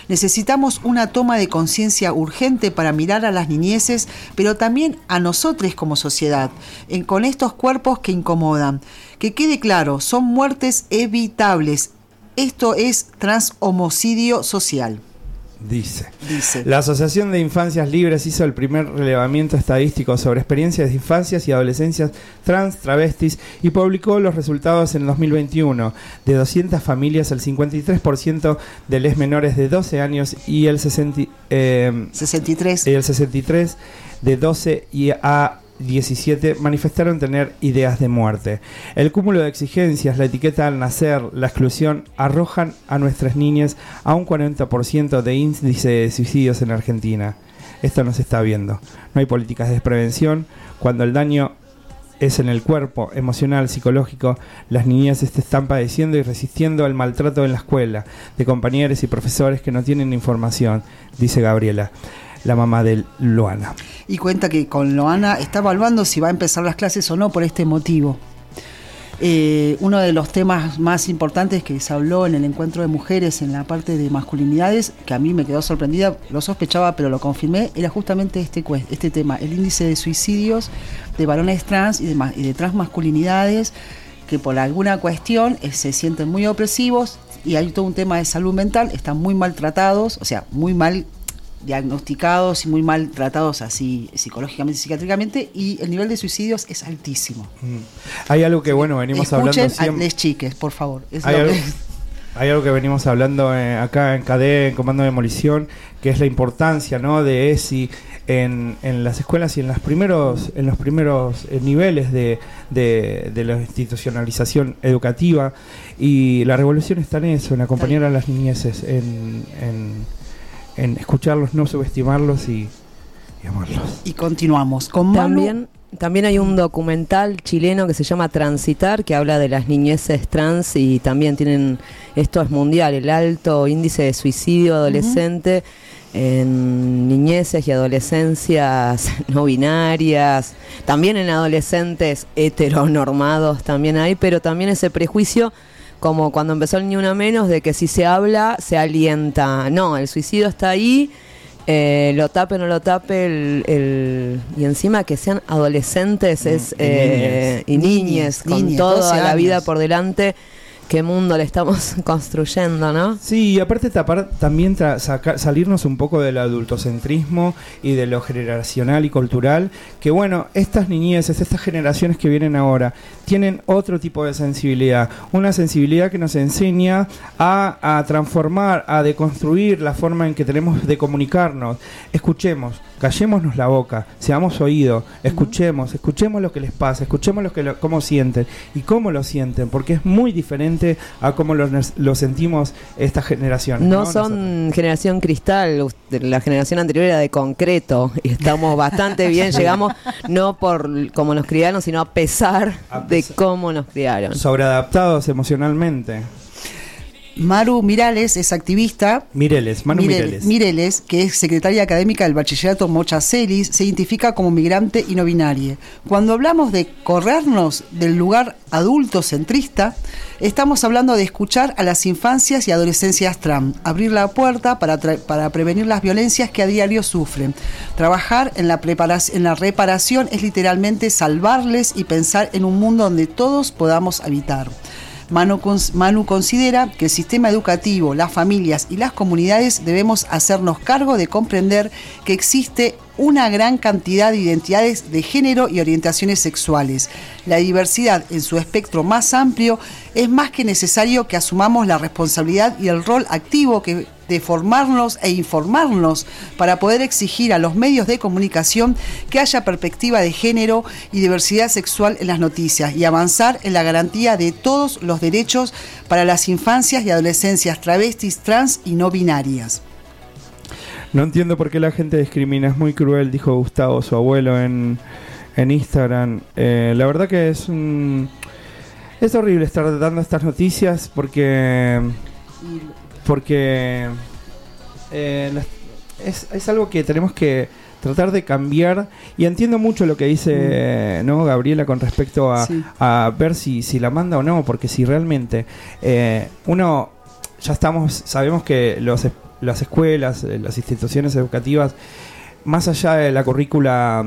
Necesitamos una toma de conciencia urgente para mirar a las niñeces, pero también a nosotros como sociedad, con estos cuerpos que incomodan. Que quede claro, son muertes evitables. Esto es transhomicidio social. Dice. La Asociación de Infancias Libres hizo el primer relevamiento estadístico sobre experiencias de infancias y adolescencias trans, travestis y publicó los resultados en 2021. De 200 familias, el 53% de les menores de 12 años y el 63 de 12 y a 17 manifestaron tener ideas de muerte. El cúmulo de exigencias, la etiqueta al nacer, la exclusión, arrojan a nuestras niñas a un 40% de índice de suicidios en Argentina. Esto no se está viendo. No hay políticas de prevención. Cuando el daño es en el cuerpo, emocional, psicológico, las niñas están padeciendo y resistiendo el maltrato en la escuela, de compañeros y profesores que no tienen información, dice Gabriela, la mamá de Loana. Y cuenta que con Loana está evaluando si va a empezar las clases o no por este motivo. Uno de los temas más importantes que se habló en el encuentro de mujeres en la parte de masculinidades, que a mí me quedó sorprendida, lo sospechaba pero lo confirmé, era justamente este tema, el índice de suicidios de varones trans y de transmasculinidades, que por alguna cuestión se sienten muy opresivos y hay todo un tema de salud mental, están muy maltratados, o sea, muy mal diagnosticados y muy mal tratados así psicológicamente y psiquiátricamente, y el nivel de suicidios es altísimo. Hay algo que venimos hablando siempre. A les chiques, por favor. Hay algo que venimos hablando acá en CADE, en Comando de Demolición, que es la importancia, ¿no?, de ESI en las escuelas y en los primeros niveles de la institucionalización educativa, y la revolución está en eso, en acompañar a las niñeces, en escucharlos, no subestimarlos y amarlos. Y continuamos con Manu. También hay un documental chileno que se llama Transitar, que habla de las niñeces trans, y también tienen, esto es mundial, el alto índice de suicidio adolescente en niñeces y adolescencias no binarias, también en adolescentes heteronormados también hay, pero también ese prejuicio, como cuando empezó el Ni Una Menos, de que si se habla, se alienta. No, el suicidio está ahí, lo tape o no lo tape, y encima que sean adolescentes y niñes, con toda la vida por delante. Qué mundo le estamos construyendo, ¿no? Sí, y aparte también salirnos un poco del adultocentrismo y de lo generacional y cultural, que estas niñeces, estas generaciones que vienen ahora, tienen otro tipo de sensibilidad, una sensibilidad que nos enseña a transformar, a deconstruir la forma en que tenemos de comunicarnos. Escuchemos, callémonos la boca, seamos oídos, escuchemos lo que les pasa, escuchemos cómo sienten y cómo lo sienten, porque es muy diferente a cómo lo sentimos estas generaciones. No son nosotros. Generación cristal, la generación anterior era de concreto y estamos bastante bien, llegamos no por cómo nos criaron, sino a pesar de cómo nos criaron. Sobreadaptados emocionalmente. Maru Mirales es activista. Mireles, que es secretaria académica del bachillerato Mochacelis, se identifica como migrante y no binaria. Cuando hablamos de corrernos del lugar adultocentrista, estamos hablando de escuchar a las infancias y adolescencias trans, abrir la puerta para prevenir las violencias que a diario sufren. Trabajar en la reparación es literalmente salvarles y pensar en un mundo donde todos podamos habitar. Manu considera que el sistema educativo, las familias y las comunidades debemos hacernos cargo de comprender que existe una gran cantidad de identidades de género y orientaciones sexuales. La diversidad en su espectro más amplio es más que necesario que asumamos la responsabilidad y el rol activo de formarnos e informarnos para poder exigir a los medios de comunicación que haya perspectiva de género y diversidad sexual en las noticias y avanzar en la garantía de todos los derechos para las infancias y adolescencias travestis, trans y no binarias. No entiendo por qué la gente discrimina, es muy cruel, dijo Gustavo, su abuelo, en Instagram. La verdad que es horrible estar dando estas noticias porque es algo que tenemos que tratar de cambiar, y entiendo mucho lo que dice Gabriela con respecto a ver si la manda o no, porque si realmente uno ya sabemos que las escuelas, las instituciones educativas, más allá de la currícula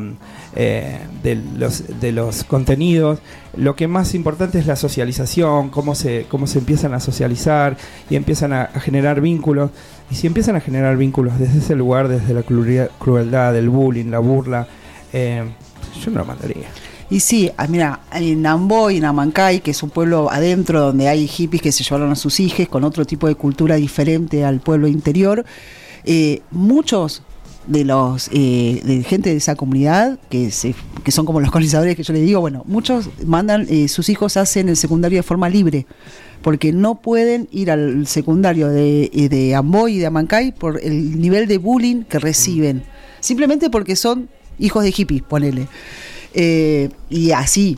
de los contenidos, lo que más importante es la socialización, cómo se empiezan a socializar y empiezan a generar vínculos. Y si empiezan a generar vínculos desde ese lugar, desde la crueldad, el bullying, la burla, yo no lo mandaría. Y sí, mira, en Amboy, en Amancay, que es un pueblo adentro donde hay hippies que se llevaron a sus hijos con otro tipo de cultura diferente al pueblo interior, muchos de los de gente de esa comunidad que son como los colonizadores que yo les digo, bueno, muchos mandan, sus hijos hacen el secundario de forma libre, porque no pueden ir al secundario de Amboy y de Amancay por el nivel de bullying que reciben, simplemente porque son hijos de hippies, ponele. Y así,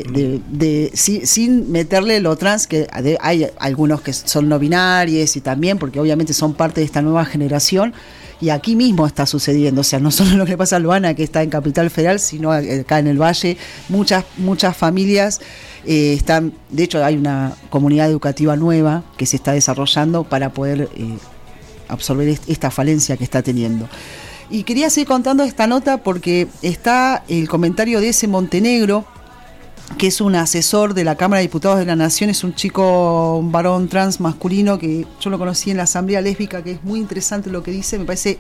sin meterle lo trans, que hay algunos que son no binarios y también, porque obviamente son parte de esta nueva generación. Y aquí mismo está sucediendo, o sea, no solo lo que le pasa a Luana, que está en Capital Federal, sino acá en el Valle, muchas familias están, de hecho hay una comunidad educativa nueva que se está desarrollando para poder absorber esta falencia que está teniendo. Y quería seguir contando esta nota porque está el comentario de ese Montenegro, que es un asesor de la Cámara de Diputados de la Nación, es un chico, un varón trans masculino que yo lo conocí en la Asamblea Lésbica, que es muy interesante lo que dice, me parece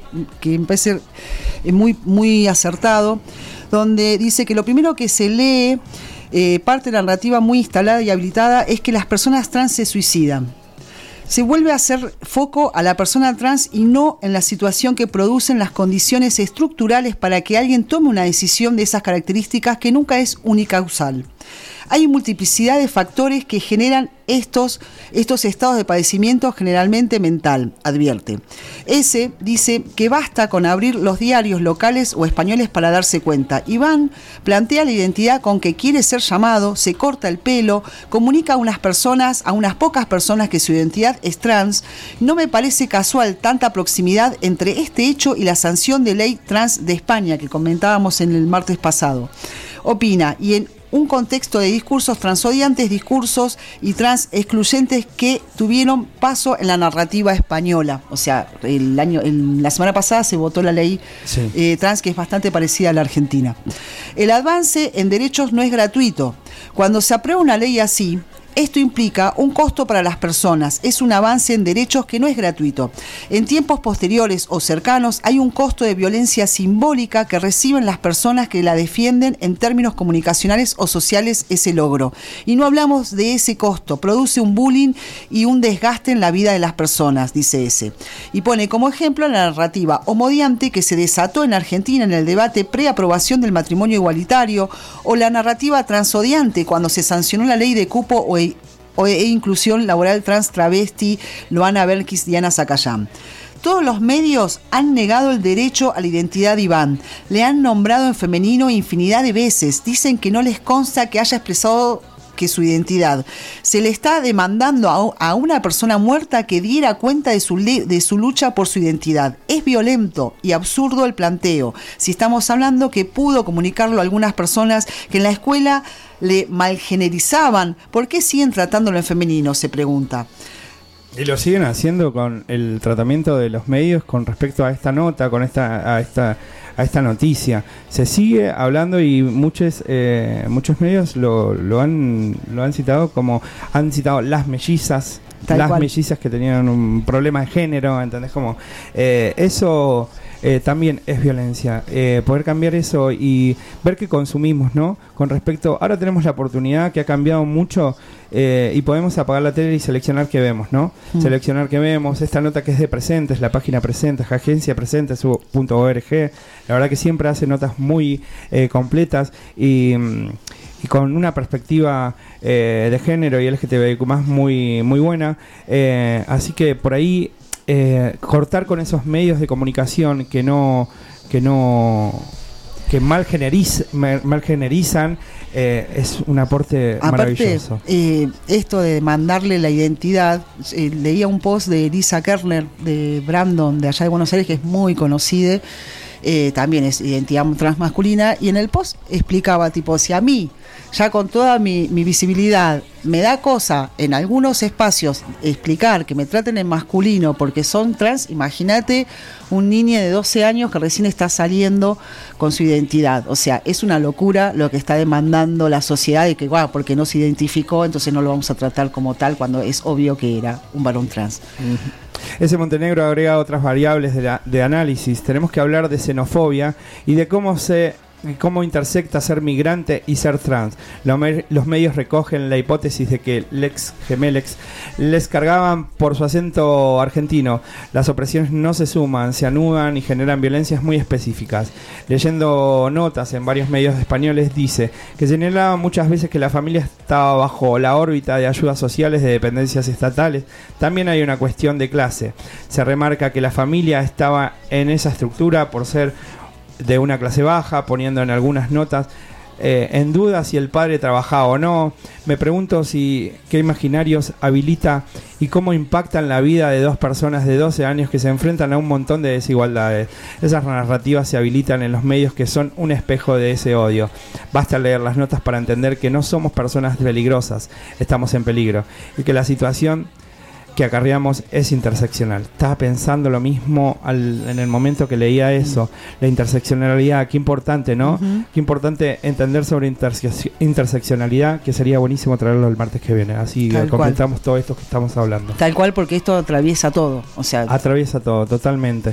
muy, muy acertado, donde dice que lo primero que se lee, parte de la narrativa muy instalada y habilitada, es que las personas trans se suicidan. Se vuelve a hacer foco a la persona trans y no en la situación que producen las condiciones estructurales para que alguien tome una decisión de esas características que nunca es unicausal. Hay multiplicidad de factores que generan estos estados de padecimiento, generalmente mental, advierte. Ese dice que basta con abrir los diarios locales o españoles para darse cuenta. Iván plantea la identidad con que quiere ser llamado, se corta el pelo, comunica a unas pocas personas que su identidad es trans. No me parece casual tanta proximidad entre este hecho y la sanción de ley trans de España que comentábamos en el martes pasado. Opina, y en un contexto de discursos transodiantes, discursos y trans excluyentes que tuvieron paso en la narrativa española. O sea, la semana pasada se votó la ley trans, que es bastante parecida a la Argentina. El avance en derechos no es gratuito. Cuando se aprueba una ley así, esto implica un costo para las personas, es un avance en derechos que no es gratuito. En tiempos posteriores o cercanos hay un costo de violencia simbólica que reciben las personas que la defienden en términos comunicacionales o sociales ese logro. Y no hablamos de ese costo, produce un bullying y un desgaste en la vida de las personas, dice ese. Y pone como ejemplo la narrativa homodiante que se desató en Argentina en el debate preaprobación del matrimonio igualitario, o la narrativa transodiante cuando se sancionó la ley de cupo e inclusión laboral trans travesti, Luana Belkis, Diana Zacayán. Todos los medios han negado el derecho a la identidad de Iván. Le han nombrado en femenino infinidad de veces. Dicen que no les consta que haya expresado que su identidad. Se le está demandando a una persona muerta que diera cuenta de su lucha por su identidad. Es violento y absurdo el planteo. Si estamos hablando que pudo comunicarlo a algunas personas que en la escuela le malgenerizaban, ¿por qué siguen tratándolo en femenino?, se pregunta. Y lo siguen haciendo con el tratamiento de los medios con respecto a esta nota, a esta noticia. Se sigue hablando y muchos medios lo han citado como han citado las mellizas, mellizas que tenían un problema de género, ¿entendés? Como eso también es violencia. Poder cambiar eso y ver qué consumimos, ¿no? Con respecto, ahora tenemos la oportunidad que ha cambiado mucho y podemos apagar la tele y seleccionar qué vemos, ¿no? Seleccionar qué vemos. Esta nota que es de Presentes, la página Presentes, agenciapresentes.org. La verdad que siempre hace notas muy completas y con una perspectiva de género y LGTBIQ+ muy, muy buena. Así que por ahí cortar con esos medios de comunicación que malgenerizan es un aporte maravilloso. Esto de mandarle la identidad, leía un post de Elisa Kerner de Brandon, de allá de Buenos Aires, que es muy conocida, también es identidad transmasculina, y en el post explicaba, tipo, si a mí, ya con toda mi visibilidad, me da cosa en algunos espacios explicar que me traten en masculino porque son trans, imagínate un niño de 12 años que recién está saliendo con su identidad. O sea, es una locura lo que está demandando la sociedad de que, wow, porque no se identificó, entonces no lo vamos a tratar como tal cuando es obvio que era un varón trans. Ese Montenegro agrega otras variables de análisis. Tenemos que hablar de xenofobia y de cómo intersecta ser migrante y ser trans. Los medios recogen la hipótesis de que Lex Gemelex les cargaban por su acento argentino. Las opresiones no se suman, se anudan y generan violencias muy específicas. Leyendo notas en varios medios españoles, dice que señalaba muchas veces que la familia estaba bajo la órbita de ayudas sociales de dependencias estatales. También hay una cuestión de clase. Se remarca que la familia estaba en esa estructura por ser de una clase baja, poniendo en algunas notas en duda si el padre trabajaba o no. Me pregunto qué imaginarios habilita y cómo impactan la vida de dos personas de 12 años que se enfrentan a un montón de desigualdades. Esas narrativas se habilitan en los medios que son un espejo de ese odio. Basta leer las notas para entender que no somos personas peligrosas, estamos en peligro, y que la situación que acarreamos es interseccional. Estaba pensando lo mismo en el momento que leía eso, la interseccionalidad, qué importante, ¿no? Qué importante entender sobre interseccionalidad, que sería buenísimo traerlo el martes que viene, así completamos todo esto que estamos hablando. Tal cual, porque esto atraviesa todo, o sea, atraviesa todo, totalmente.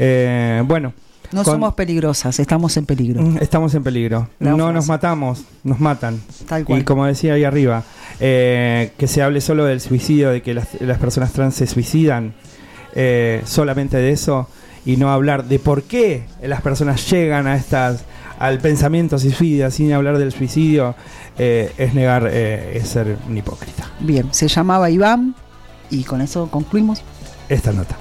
Bueno, no somos peligrosas, estamos en peligro. Estamos en peligro. No nos matamos, nos matan. Tal cual. Y como decía ahí arriba, que se hable solo del suicidio, de que las personas trans se suicidan, solamente de eso, y no hablar de por qué las personas llegan al pensamiento suicida sin hablar del suicidio, es negar, es ser un hipócrita. Bien, se llamaba Iván, y con eso concluimos esta nota.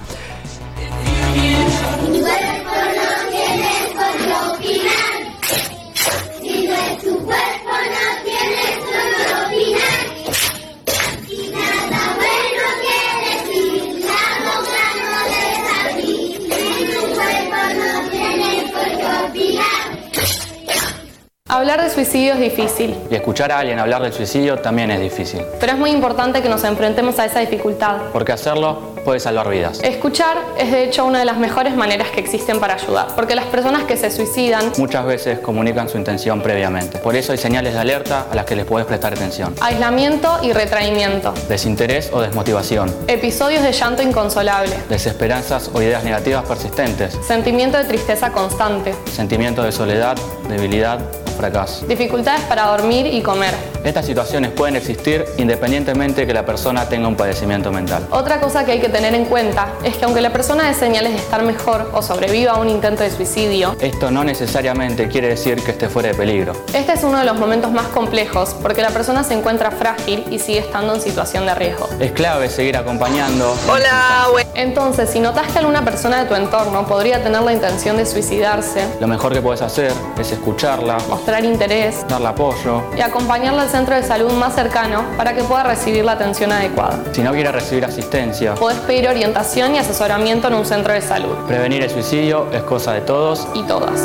Hablar de suicidio es difícil. Y escuchar a alguien hablar del suicidio también es difícil. Pero es muy importante que nos enfrentemos a esa dificultad. Porque hacerlo puede salvar vidas. Escuchar es de hecho una de las mejores maneras que existen para ayudar. Porque las personas que se suicidan muchas veces comunican su intención previamente. Por eso hay señales de alerta a las que les podés prestar atención. Aislamiento y retraimiento. Desinterés o desmotivación. Episodios de llanto inconsolable. Desesperanzas o ideas negativas persistentes. Sentimiento de tristeza constante. Sentimiento de soledad, debilidad, fracaso. Dificultades para dormir y comer. Estas situaciones pueden existir independientemente de que la persona tenga un padecimiento mental. Otra cosa que hay que tener en cuenta es que aunque la persona dé señales de estar mejor o sobreviva a un intento de suicidio, esto no necesariamente quiere decir que esté fuera de peligro. Este es uno de los momentos más complejos porque la persona se encuentra frágil y sigue estando en situación de riesgo. Es clave seguir acompañando. Hola, entonces, si notas que alguna persona de tu entorno podría tener la intención de suicidarse, lo mejor que puedes hacer es escucharla, mostrar interés, darle apoyo y acompañarla al centro de salud más cercano para que pueda recibir la atención adecuada. Si no quiere recibir asistencia, podés pedir orientación y asesoramiento en un centro de salud. Prevenir el suicidio es cosa de todos y todas.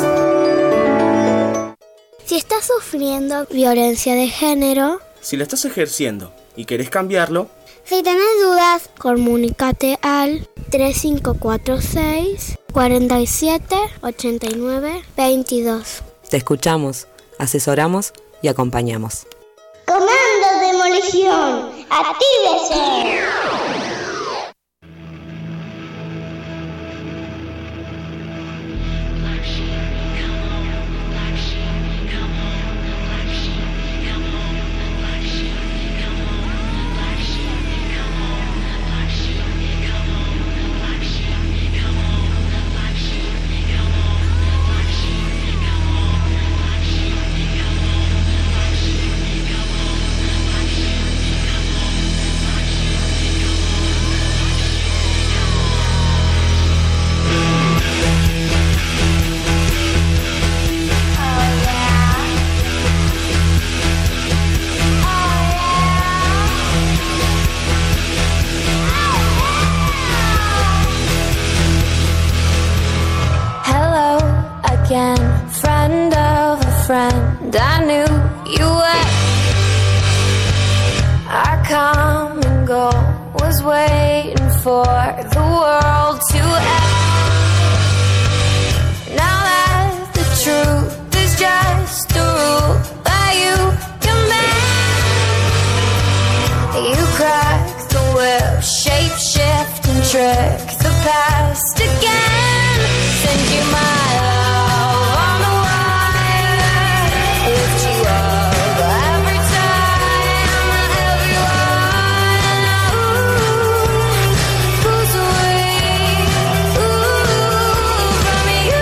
Si estás sufriendo violencia de género, si la estás ejerciendo y querés cambiarlo, si tenés dudas, comunícate al 3546 47 89 22. Te escuchamos, asesoramos y acompañamos. ¡Comando Demolición! ¡Actívese! was waiting for the world to end. Now that the truth is just a rule that you can bend, you crack the whip, shape shift and trick the past again. Send you my love on the wire, lift you up every time, everyone pulls away from you.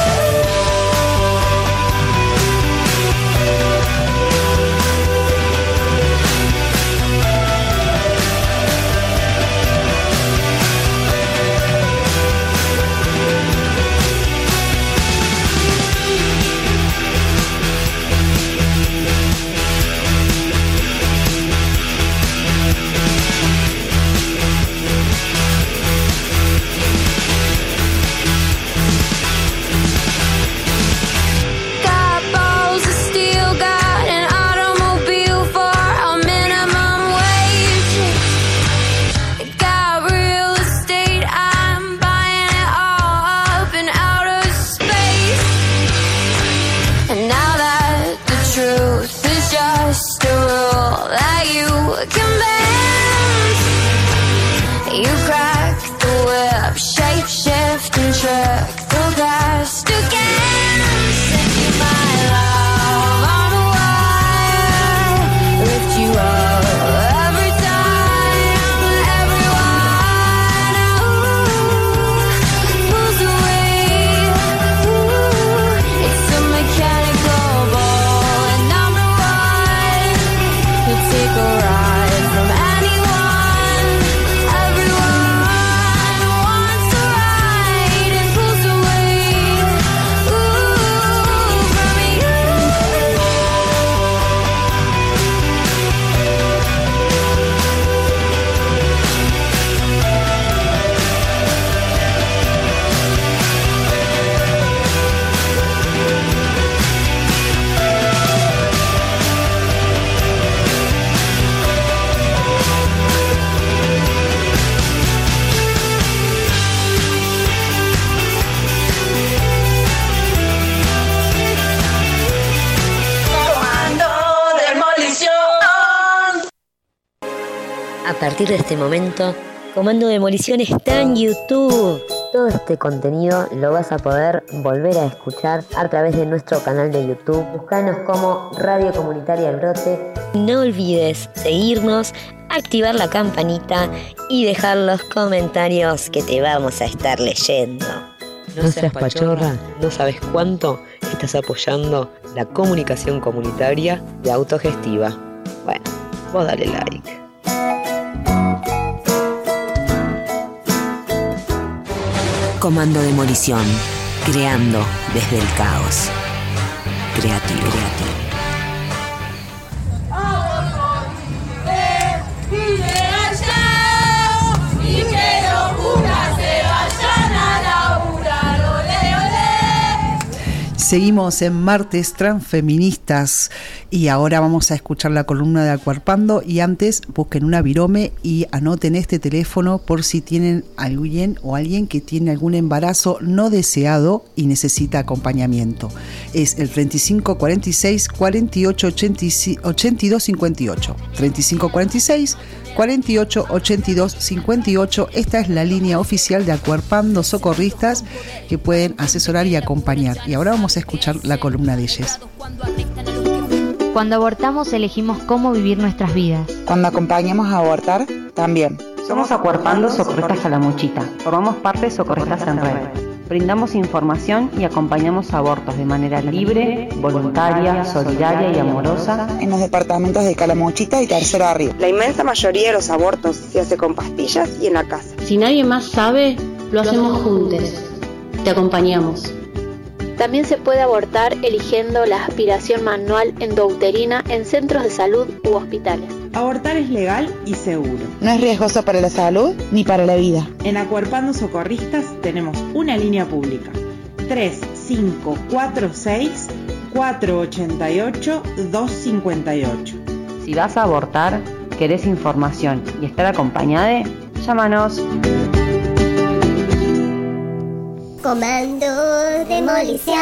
Got balls of steel, got an automobile for a minimum wage. Got real estate, I'm buying it all up in outer space. And now that the truth is just a rule that you can bend, you crack the whip, shape shift and trick the past again. Send you my love on a wire, lift you up every time, everyone pulls away. It's a mechanical ball and I'm the one who take a ride from anyone. Everyone wants a ride and pulls away from you. Comando Demolición. A partir de este momento, Comando Demolición está en YouTube. Todo este contenido lo vas a poder volver a escuchar a través de nuestro canal de YouTube. Búscanos como Radio Comunitaria El Brote. No olvides seguirnos, activar la campanita y dejar los comentarios que te vamos a estar leyendo. No seas pachorra, no sabes cuánto estás apoyando la comunicación comunitaria y autogestiva. Bueno, vos dale like. Comando Demolición, creando desde el caos. Creativo. Y que los curas se vayan a laburar, ole, ole. Seguimos en Martes Transfeministas y ahora vamos a escuchar la columna de Acuerpando, y antes busquen una virome y anoten este teléfono por si tienen alguien que tiene algún embarazo no deseado y necesita acompañamiento. Es el 3546 48 82 58. 3546 48 82 58. Esta es la línea oficial de Acuerpando Socorristas que pueden asesorar y acompañar. Y ahora vamos a escuchar la columna de ellas. Cuando abortamos elegimos cómo vivir nuestras vidas. Cuando acompañamos a abortar, también. Somos Acuerpando Socorristas Calamuchita. Formamos parte de Socorristas en Red. Brindamos información y acompañamos abortos de manera libre, voluntaria, solidaria y amorosa en los departamentos de Calamuchita y Tercero Arriba. La inmensa mayoría de los abortos se hace con pastillas y en la casa. Si nadie más sabe, lo hacemos juntos. Te acompañamos. También se puede abortar eligiendo la aspiración manual endouterina en centros de salud u hospitales. Abortar es legal y seguro. No es riesgoso para la salud ni para la vida. En Acuerpando Socorristas tenemos una línea pública: 3546 488 258. Si vas a abortar, querés información y estar acompañada, Llámanos. Comando Demolición.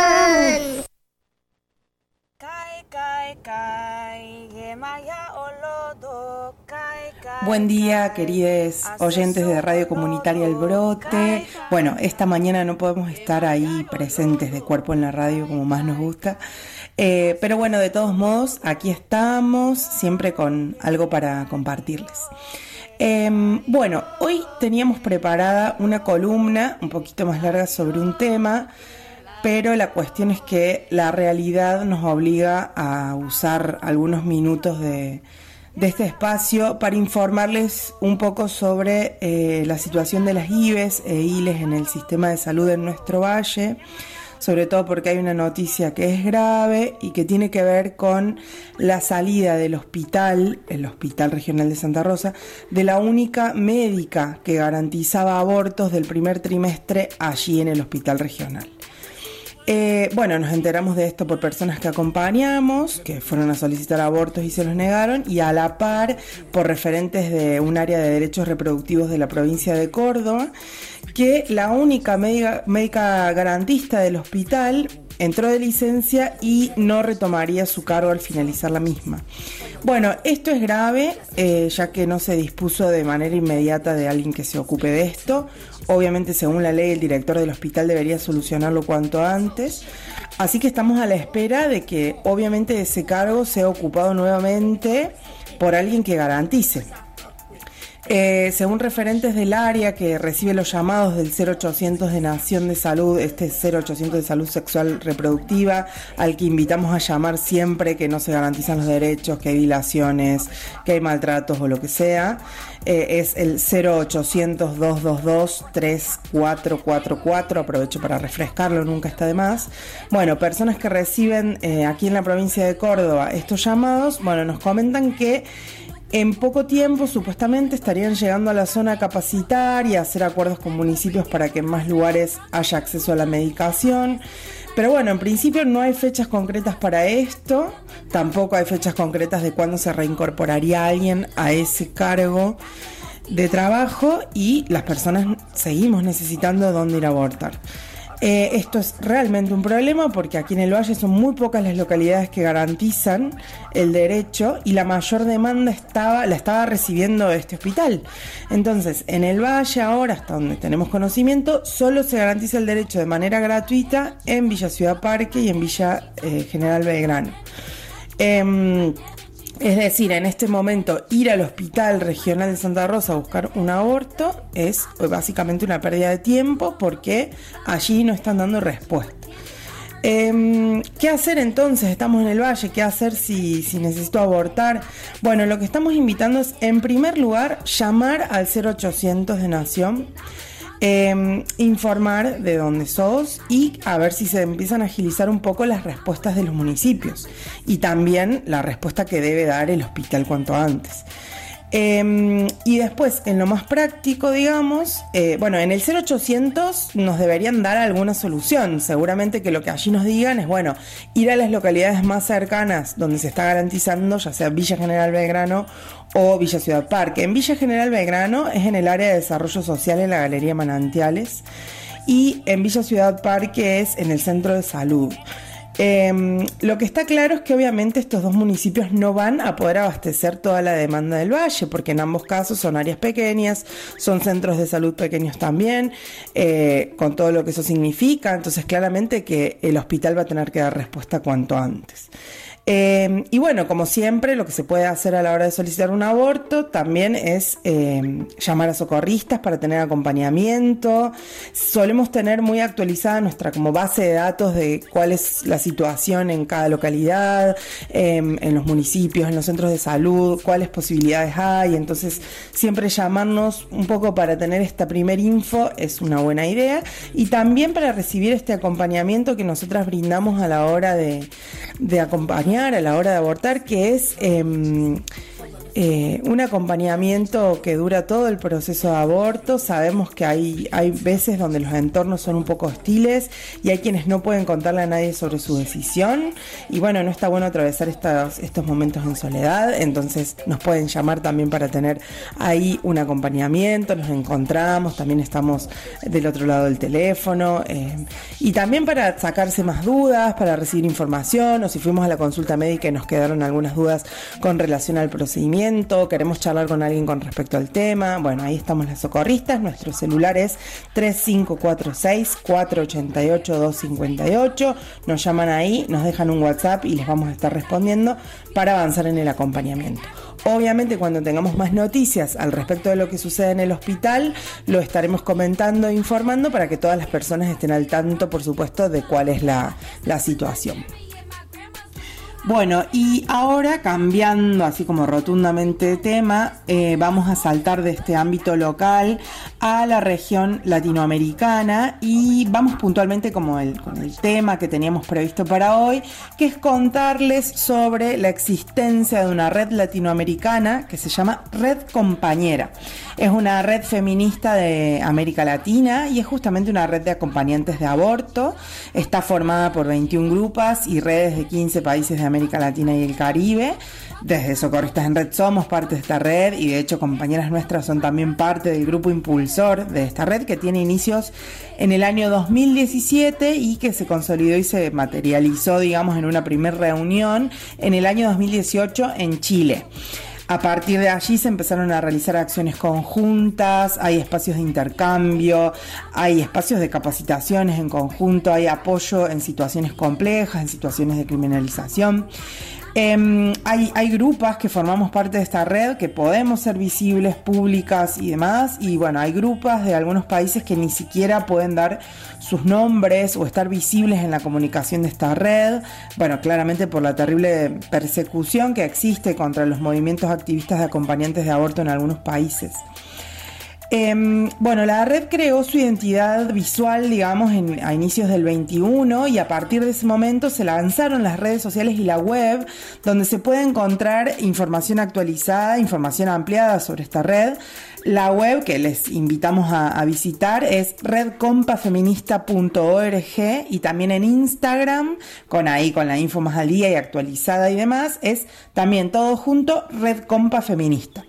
Buen día, queridos oyentes de Radio Comunitaria El Brote. Bueno, esta mañana no podemos estar ahí presentes de cuerpo en la radio como más nos gusta. Pero bueno, de todos modos, aquí estamos, siempre con algo para compartirles. Bueno, hoy teníamos preparada una columna un poquito más larga sobre un tema, pero la cuestión es que la realidad nos obliga a usar algunos minutos de este espacio para informarles un poco sobre la situación de las IVES e ILES en el sistema de salud en nuestro valle, sobre todo porque hay una noticia que es grave y que tiene que ver con la salida del hospital, el Hospital Regional de Santa Rosa, de la única médica que garantizaba abortos del primer trimestre allí en el Hospital Regional. Bueno, nos enteramos de esto por personas que acompañamos, que fueron a solicitar abortos y se los negaron, y a la par por referentes de un área de derechos reproductivos de la provincia de Córdoba, que la única médica garantista del hospital entró de licencia y no retomaría su cargo al finalizar la misma. Bueno, esto es grave, ya que no se dispuso de manera inmediata de alguien que se ocupe de esto. Obviamente, según la ley, el director del hospital debería solucionarlo cuanto antes. Así que estamos a la espera de que, obviamente, ese cargo sea ocupado nuevamente por alguien que garantice. Según referentes del área que recibe los llamados del 0800 de Nación de Salud, este 0800 de Salud Sexual Reproductiva, al que invitamos a llamar siempre que no se garantizan los derechos, que hay violaciones, que hay maltratos o lo que sea, es el 0800-222-3444, aprovecho para refrescarlo, nunca está de más. Bueno, personas que reciben aquí en la provincia de Córdoba estos llamados, bueno, nos comentan que en poco tiempo supuestamente estarían llegando a la zona a capacitar y a hacer acuerdos con municipios para que en más lugares haya acceso a la medicación. Pero bueno, en principio no hay fechas concretas para esto, tampoco hay fechas concretas de cuándo se reincorporaría alguien a ese cargo de trabajo y las personas seguimos necesitando dónde ir a abortar. Esto es realmente un problema porque aquí en el Valle son muy pocas las localidades que garantizan el derecho y la mayor demanda la estaba recibiendo este hospital. Entonces, en el Valle ahora, hasta donde tenemos conocimiento, solo se garantiza el derecho de manera gratuita en Villa Ciudad Parque y en Villa General Belgrano. Es decir, en este momento ir al Hospital Regional de Santa Rosa a buscar un aborto es básicamente una pérdida de tiempo porque allí no están dando respuesta. ¿Qué hacer entonces? Estamos en el Valle, ¿qué hacer si necesito abortar? Bueno, lo que estamos invitando es, en primer lugar, llamar al 0800 de Nación, informar de dónde sos y a ver si se empiezan a agilizar un poco las respuestas de los municipios y también la respuesta que debe dar el hospital cuanto antes. Y después, en lo más práctico, digamos, bueno, en el 0800 nos deberían dar alguna solución. Seguramente que lo que allí nos digan es, bueno, ir a las localidades más cercanas donde se está garantizando, ya sea Villa General Belgrano o Villa Ciudad Parque. En Villa General Belgrano es en el área de desarrollo social en la Galería Manantiales y en Villa Ciudad Parque es en el centro de salud. Lo que está claro es que obviamente estos dos municipios no van a poder abastecer toda la demanda del valle, porque en ambos casos son áreas pequeñas, son centros de salud pequeños también, con todo lo que eso significa. Entonces claramente que el hospital va a tener que dar respuesta cuanto antes. Y bueno, como siempre, lo que se puede hacer a la hora de solicitar un aborto también es llamar a socorristas para tener acompañamiento. Solemos tener muy actualizada nuestra como base de datos de cuál es la situación en cada localidad, en los municipios, en los centros de salud, cuáles posibilidades hay. Entonces, siempre llamarnos un poco para tener esta primer info es una buena idea. Y también para recibir este acompañamiento que nosotras brindamos a la hora de acompañar, a la hora de abortar, que es un acompañamiento que dura todo el proceso de aborto. Sabemos que hay veces donde los entornos son un poco hostiles y hay quienes no pueden contarle a nadie sobre su decisión, y bueno, no está bueno atravesar estos momentos en soledad. Entonces nos pueden llamar también para tener ahí un acompañamiento. Nos encontramos, también estamos del otro lado del teléfono, y también para sacarse más dudas, para recibir información, o si fuimos a la consulta médica y nos quedaron algunas dudas con relación al procedimiento, queremos charlar con alguien con respecto al tema. Bueno, ahí estamos las socorristas. Nuestro celular es 3546-488-258. Nos llaman ahí, nos dejan un WhatsApp y les vamos a estar respondiendo para avanzar en el acompañamiento. Obviamente, cuando tengamos más noticias al respecto de lo que sucede en el hospital, lo estaremos comentando e informando para que todas las personas estén al tanto, por supuesto, de cuál es la situación. Bueno, y ahora, cambiando así como rotundamente de tema, vamos a saltar de este ámbito local a la región latinoamericana, y vamos puntualmente con el tema que teníamos previsto para hoy, que es contarles sobre la existencia de una red latinoamericana que se llama Red Compañera. Es una red feminista de América Latina y es justamente una red de acompañantes de aborto. Está formada por 21 grupos y redes de 15 países de América Latina y el Caribe. Desde Socorristas en Red somos parte de esta red, y de hecho compañeras nuestras son también parte del grupo impulsor de esta red, que tiene inicios en el año 2017 y que se consolidó y se materializó, digamos, en una primera reunión en el año 2018 en Chile. A partir de allí se empezaron a realizar acciones conjuntas, hay espacios de intercambio, hay espacios de capacitaciones en conjunto, hay apoyo en situaciones complejas, en situaciones de criminalización. Hay grupos que formamos parte de esta red, que podemos ser visibles, públicas y demás, y bueno, hay grupos de algunos países que ni siquiera pueden dar sus nombres o estar visibles en la comunicación de esta red, bueno, claramente por la terrible persecución que existe contra los movimientos activistas de acompañantes de aborto en algunos países. Bueno, la red creó su identidad visual, digamos, a inicios del 21, y a partir de ese momento se lanzaron las redes sociales y la web, donde se puede encontrar información actualizada, información ampliada sobre esta red. La web que les invitamos a visitar es redcompafeminista.org, y también en Instagram, con la info más al día y actualizada y demás, es también todo junto, Red Compa Feminista.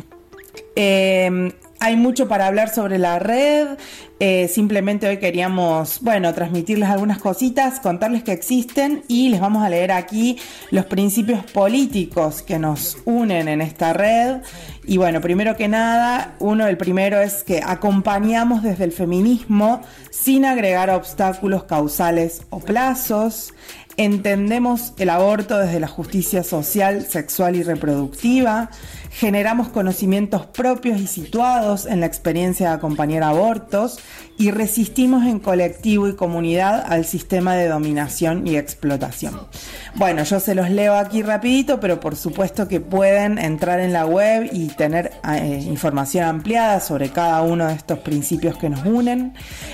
Hay mucho para hablar sobre la red. Simplemente hoy queríamos, transmitirles algunas cositas, contarles que existen, y les vamos a leer aquí los principios políticos que nos unen en esta red. Y bueno, primero que nada, el primero es que acompañamos desde el feminismo sin agregar obstáculos causales o plazos. Entendemos el aborto desde la justicia social, sexual y reproductiva. Generamos conocimientos propios y situados en la experiencia de acompañar abortos, y resistimos en colectivo y comunidad al sistema de dominación y explotación. Bueno, yo se los leo aquí rapidito, pero por supuesto que pueden entrar en la web y tener información ampliada sobre cada uno de estos principios que nos unen.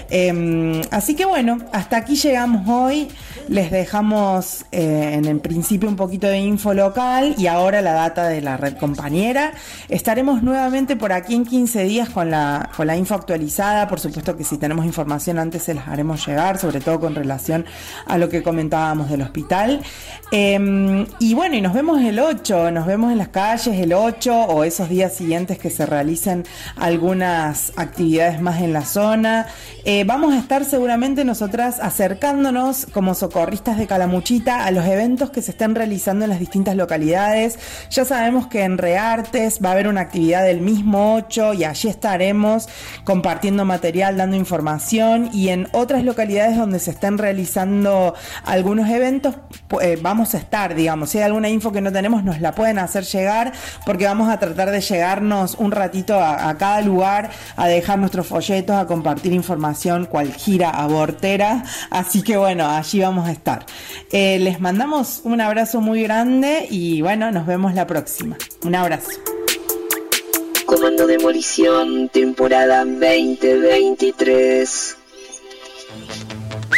Así que bueno, hasta aquí llegamos hoy. Les dejamos en el principio un poquito de info local y ahora la data de la red compañera. Estaremos nuevamente por aquí en 15 días con la info actualizada. Por supuesto que si tenemos información antes se las haremos llegar, sobre todo con relación a lo que comentábamos del hospital. Y bueno, y nos vemos el 8, nos vemos en las calles el 8 o esos días siguientes que se realicen algunas actividades más en la zona. Vamos a estar seguramente nosotras acercándonos como socorristas de Calamuchita a los eventos que se están realizando en las distintas localidades. Ya sabemos que en Reartes va a haber una actividad del mismo 8 y allí estaremos compartiendo material, dando información, y en otras localidades donde se estén realizando algunos eventos vamos a estar, digamos, si hay alguna info que no tenemos nos la pueden hacer llegar, porque vamos a tratar de llegarnos un ratito a cada lugar, a dejar nuestros folletos, a compartir información cual gira abortera, así que bueno, allí vamos a estar. Les mandamos un abrazo muy grande y bueno, nos vemos la próxima. Un abrazo. Comando Demolición, temporada 2023.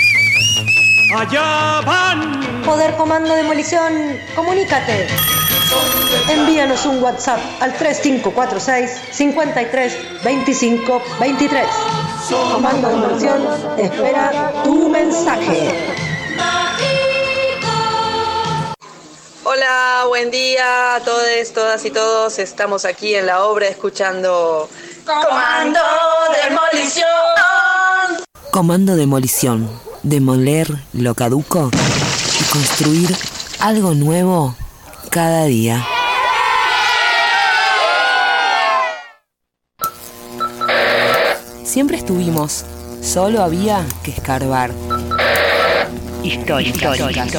Allá van. Poder Comando Demolición, comunícate. Envíanos un WhatsApp al 3546 53 25 23. Comando de Demolición espera tu mensaje. Hola, buen día a todos, todas y todos. Estamos aquí en la obra escuchando Comando Demolición. Comando Demolición. Demoler lo caduco y construir algo nuevo cada día. Siempre estuvimos, solo había que escarbar. Histórica.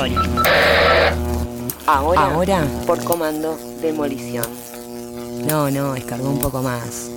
Ahora por Comando Demolición. No, escarbó un poco más.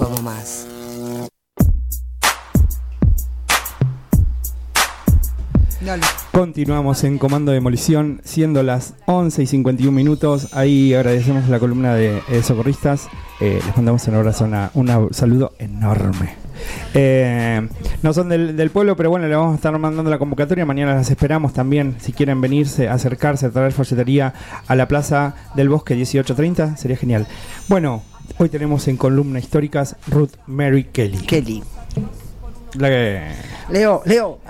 Dale. Continuamos en Comando Demolición, siendo las 11:51 minutos. Ahí agradecemos la columna de socorristas. Les mandamos un abrazo, un saludo enorme. No son del pueblo, pero bueno, le vamos a estar mandando la convocatoria. Mañana las esperamos también. Si quieren venirse, acercarse a traer folletería a la Plaza del Bosque 18:30, sería genial. Bueno, hoy tenemos en columna históricas Ruth Mary Kelly. Leo.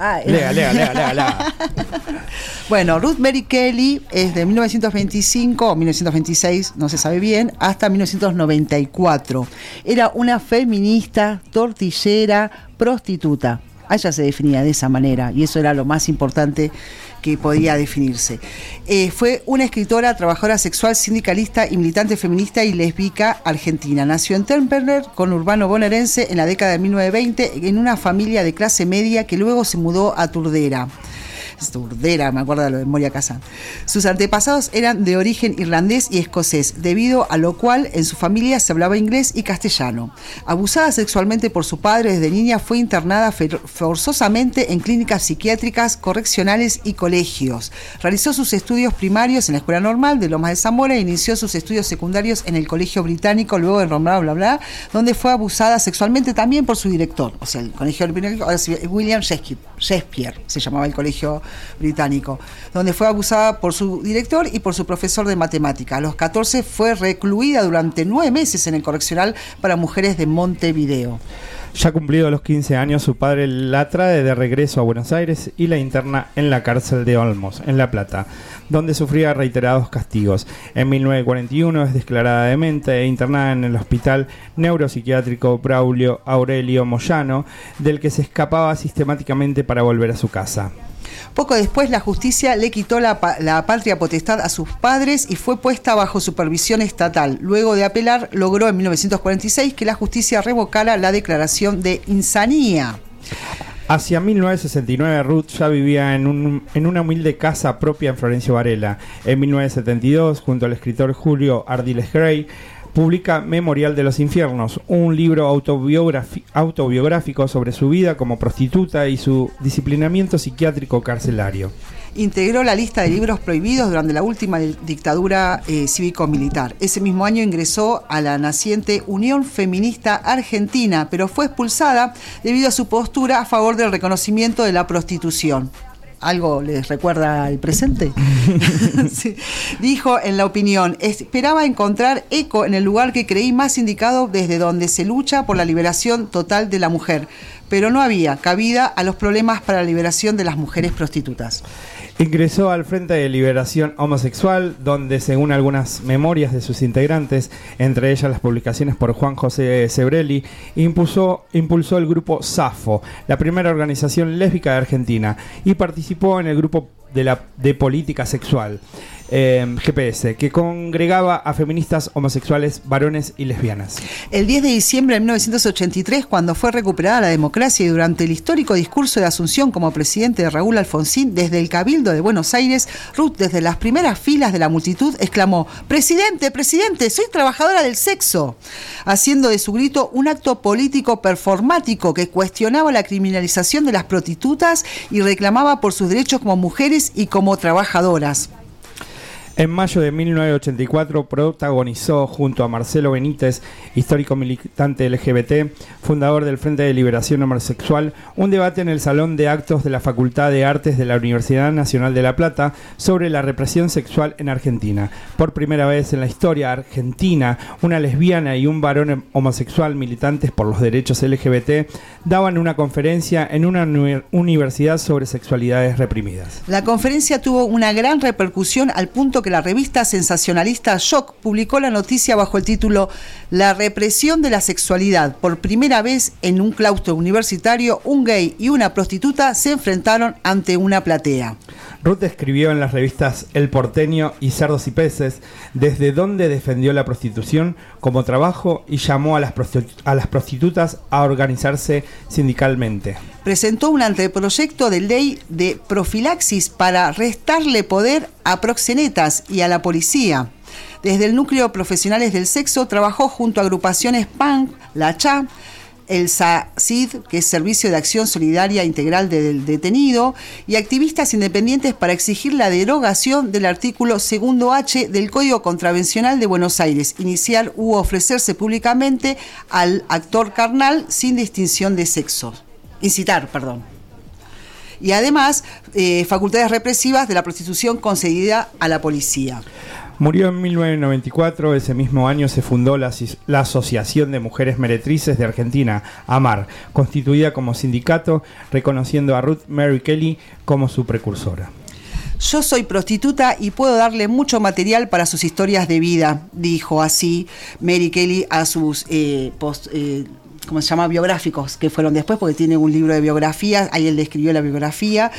Lea. Bueno, Ruth Mary Kelly es de 1925 o 1926, no se sabe bien, hasta 1994. Era una feminista, tortillera, prostituta. Ella se definía de esa manera y eso era lo más importante que podía definirse. Fue una escritora, trabajadora sexual, sindicalista y militante feminista y lésbica argentina. Nació en Temperley, conurbano bonaerense, en la década de 1920, en una familia de clase media que luego se mudó a Turdera, me acuerdo de lo de Moria Kazan. Sus antepasados eran de origen irlandés y escocés, debido a lo cual en su familia se hablaba inglés y castellano. Abusada sexualmente por su padre desde niña, fue internada forzosamente en clínicas psiquiátricas, correccionales y colegios. Realizó sus estudios primarios en la Escuela Normal de Lomas de Zamora e inició sus estudios secundarios en el Colegio Británico, luego en donde fue abusada sexualmente también por su director. O sea, el Colegio Británico, ahora William Shakespeare se llamaba el Colegio Británico, donde fue abusada por su director y por su profesor de matemática. A los 14 fue recluida durante 9 meses en el correccional para mujeres de Montevideo. Ya cumplidos los 15 años, su padre la trae de regreso a Buenos Aires y la interna en la cárcel de Olmos, en La Plata, donde sufría reiterados castigos. En 1941 es declarada demente e internada en el Hospital Neuropsiquiátrico Braulio Aurelio Moyano, del que se escapaba sistemáticamente para volver a su casa. Poco después, la justicia le quitó la patria potestad a sus padres y fue puesta bajo supervisión estatal. Luego de apelar, logró en 1946 que la justicia revocara la declaración de insanía. Hacia 1969, Ruth ya vivía en una humilde casa propia en Florencio Varela. En 1972, junto al escritor Julio Ardiles Gray, publica Memorial de los Infiernos, un libro autobiográfico sobre su vida como prostituta y su disciplinamiento psiquiátrico carcelario. Integró la lista de libros prohibidos durante la última dictadura cívico-militar. Ese mismo año ingresó a la naciente Unión Feminista Argentina, pero fue expulsada debido a su postura a favor del reconocimiento de la prostitución. ¿Algo les recuerda al presente? Sí. Dijo en La Opinión: esperaba encontrar eco en el lugar que creí más indicado desde donde se lucha por la liberación total de la mujer, pero no había cabida a los problemas para la liberación de las mujeres prostitutas. Ingresó al Frente de Liberación Homosexual, donde, según algunas memorias de sus integrantes, entre ellas las publicaciones por Juan José Sebrelli, impulsó el grupo SAFO, la primera organización lésbica de Argentina, y participó en el grupo de política sexual, GPS, que congregaba a feministas homosexuales, varones y lesbianas. El 10 de diciembre de 1983, cuando fue recuperada la democracia y durante el histórico discurso de Asunción como presidente de Raúl Alfonsín desde el Cabildo de Buenos Aires, Ruth, desde las primeras filas de la multitud, exclamó: "Presidente, presidente, soy trabajadora del sexo", haciendo de su grito un acto político performático que cuestionaba la criminalización de las prostitutas y reclamaba por sus derechos como mujeres y como trabajadoras. En mayo de 1984 protagonizó junto a Marcelo Benítez, histórico militante LGBT, fundador del Frente de Liberación Homosexual, un debate en el Salón de Actos de la Facultad de Artes de la Universidad Nacional de La Plata sobre la represión sexual en Argentina. Por primera vez en la historia argentina, una lesbiana y un varón homosexual militantes por los derechos LGBT daban una conferencia en una universidad sobre sexualidades reprimidas. La conferencia tuvo una gran repercusión al punto que la revista sensacionalista Shock publicó la noticia bajo el título "La represión de la sexualidad. Por primera vez en un claustro universitario, un gay y una prostituta se enfrentaron ante una platea". Ruth escribió en las revistas El Porteño y Cerdos y Peces, desde donde defendió la prostitución como trabajo y llamó a las prostitutas a organizarse sindicalmente. Presentó un anteproyecto de ley de profilaxis para restarle poder a proxenetas y a la policía. Desde el Núcleo Profesionales del Sexo trabajó junto a agrupaciones PANC, La CHA, el SACID, que es Servicio de Acción Solidaria Integral del Detenido, y activistas independientes para exigir la derogación del artículo 2H del Código Contravencional de Buenos Aires, iniciar u ofrecerse públicamente al actor carnal sin distinción de sexo. Incitar. Y además, facultades represivas de la prostitución concedida a la policía. Murió en 1994, ese mismo año se fundó la Asociación de Mujeres Meretrices de Argentina, AMAR, constituida como sindicato, reconociendo a Ruth Mary Kelly como su precursora. Yo soy prostituta y puedo darle mucho material para sus historias de vida, dijo así Mary Kelly a sus ¿cómo se llama? Biográficos, que fueron después, porque tiene un libro de biografías, ahí él le escribió la biografía,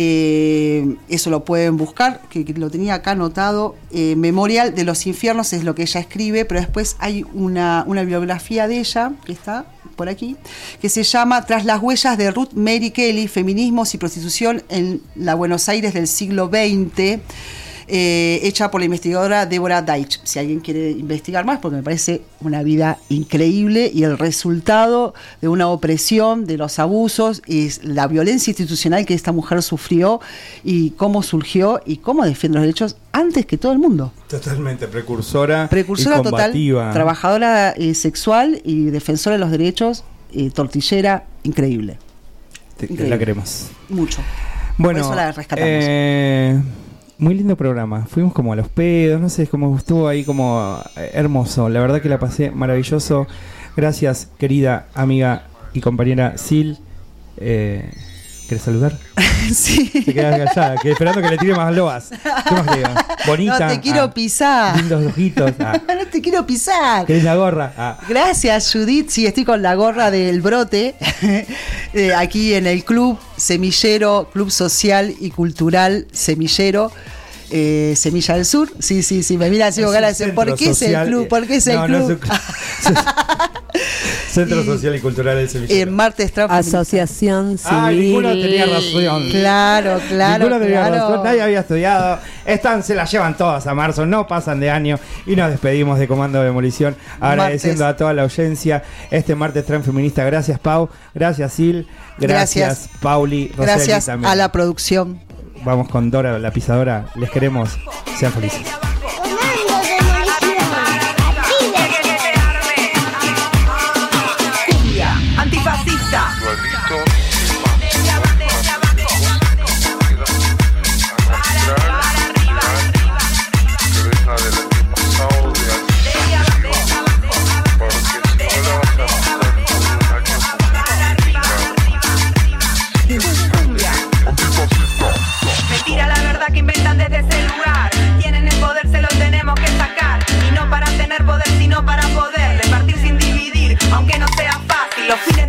eso lo pueden buscar, que lo tenía acá anotado, Memorial de los Infiernos es lo que ella escribe, pero después hay una biografía de ella, que está por aquí, que se llama Tras las huellas de Ruth Mary Kelly, feminismos y prostitución en la Buenos Aires del siglo XX, hecha por la investigadora Deborah Deitch. Si alguien quiere investigar más, porque me parece una vida increíble y el resultado de una opresión, de los abusos y la violencia institucional que esta mujer sufrió y cómo surgió y cómo defiende los derechos antes que todo el mundo. Totalmente, precursora y total, combativa. Trabajadora sexual y defensora de los derechos, tortillera, increíble. La queremos. Mucho. Bueno, por eso la rescatamos. Muy lindo programa, fuimos como a los pedos, no sé, como estuvo ahí como hermoso, la verdad que la pasé maravilloso. Gracias, querida amiga y compañera Sil. ¿Querés saludar? Sí. Te quedas callada, esperando que le tire más lobas. ¿Qué más le digo? Bonita. No te quiero pisar. Lindos ojitos. No te quiero pisar. ¿Querés la gorra? Gracias, Judith. Sí, estoy con la gorra del brote. Aquí en el club Semillero, Club Social y Cultural Semillero. Semilla del Sur. Sí, me mira así con ganas de decir, ¿por qué social, es el club? ¿Por qué es el club? Centro Social y Cultural del Semillero. Martes Asociación Civil. Ninguno tenía razón. Claro. Ninguno tenía razón. Nadie había estudiado. Se las llevan todas a marzo. No pasan de año. Y nos despedimos de Comando Demolición. Agradeciendo a toda la audiencia este martes transfeminista. Gracias, Pau. Gracias, Sil. Gracias. Pauli. Roseli, gracias también. A la producción. Vamos con Dora, la pisadora. Les queremos. Sean felices. Antifascista. Mentira la verdad que inventan desde ese lugar. Tienen el poder, se lo tenemos que sacar. Y no para tener poder, sino para poder repartir sin dividir, aunque no sea fácil. Los fines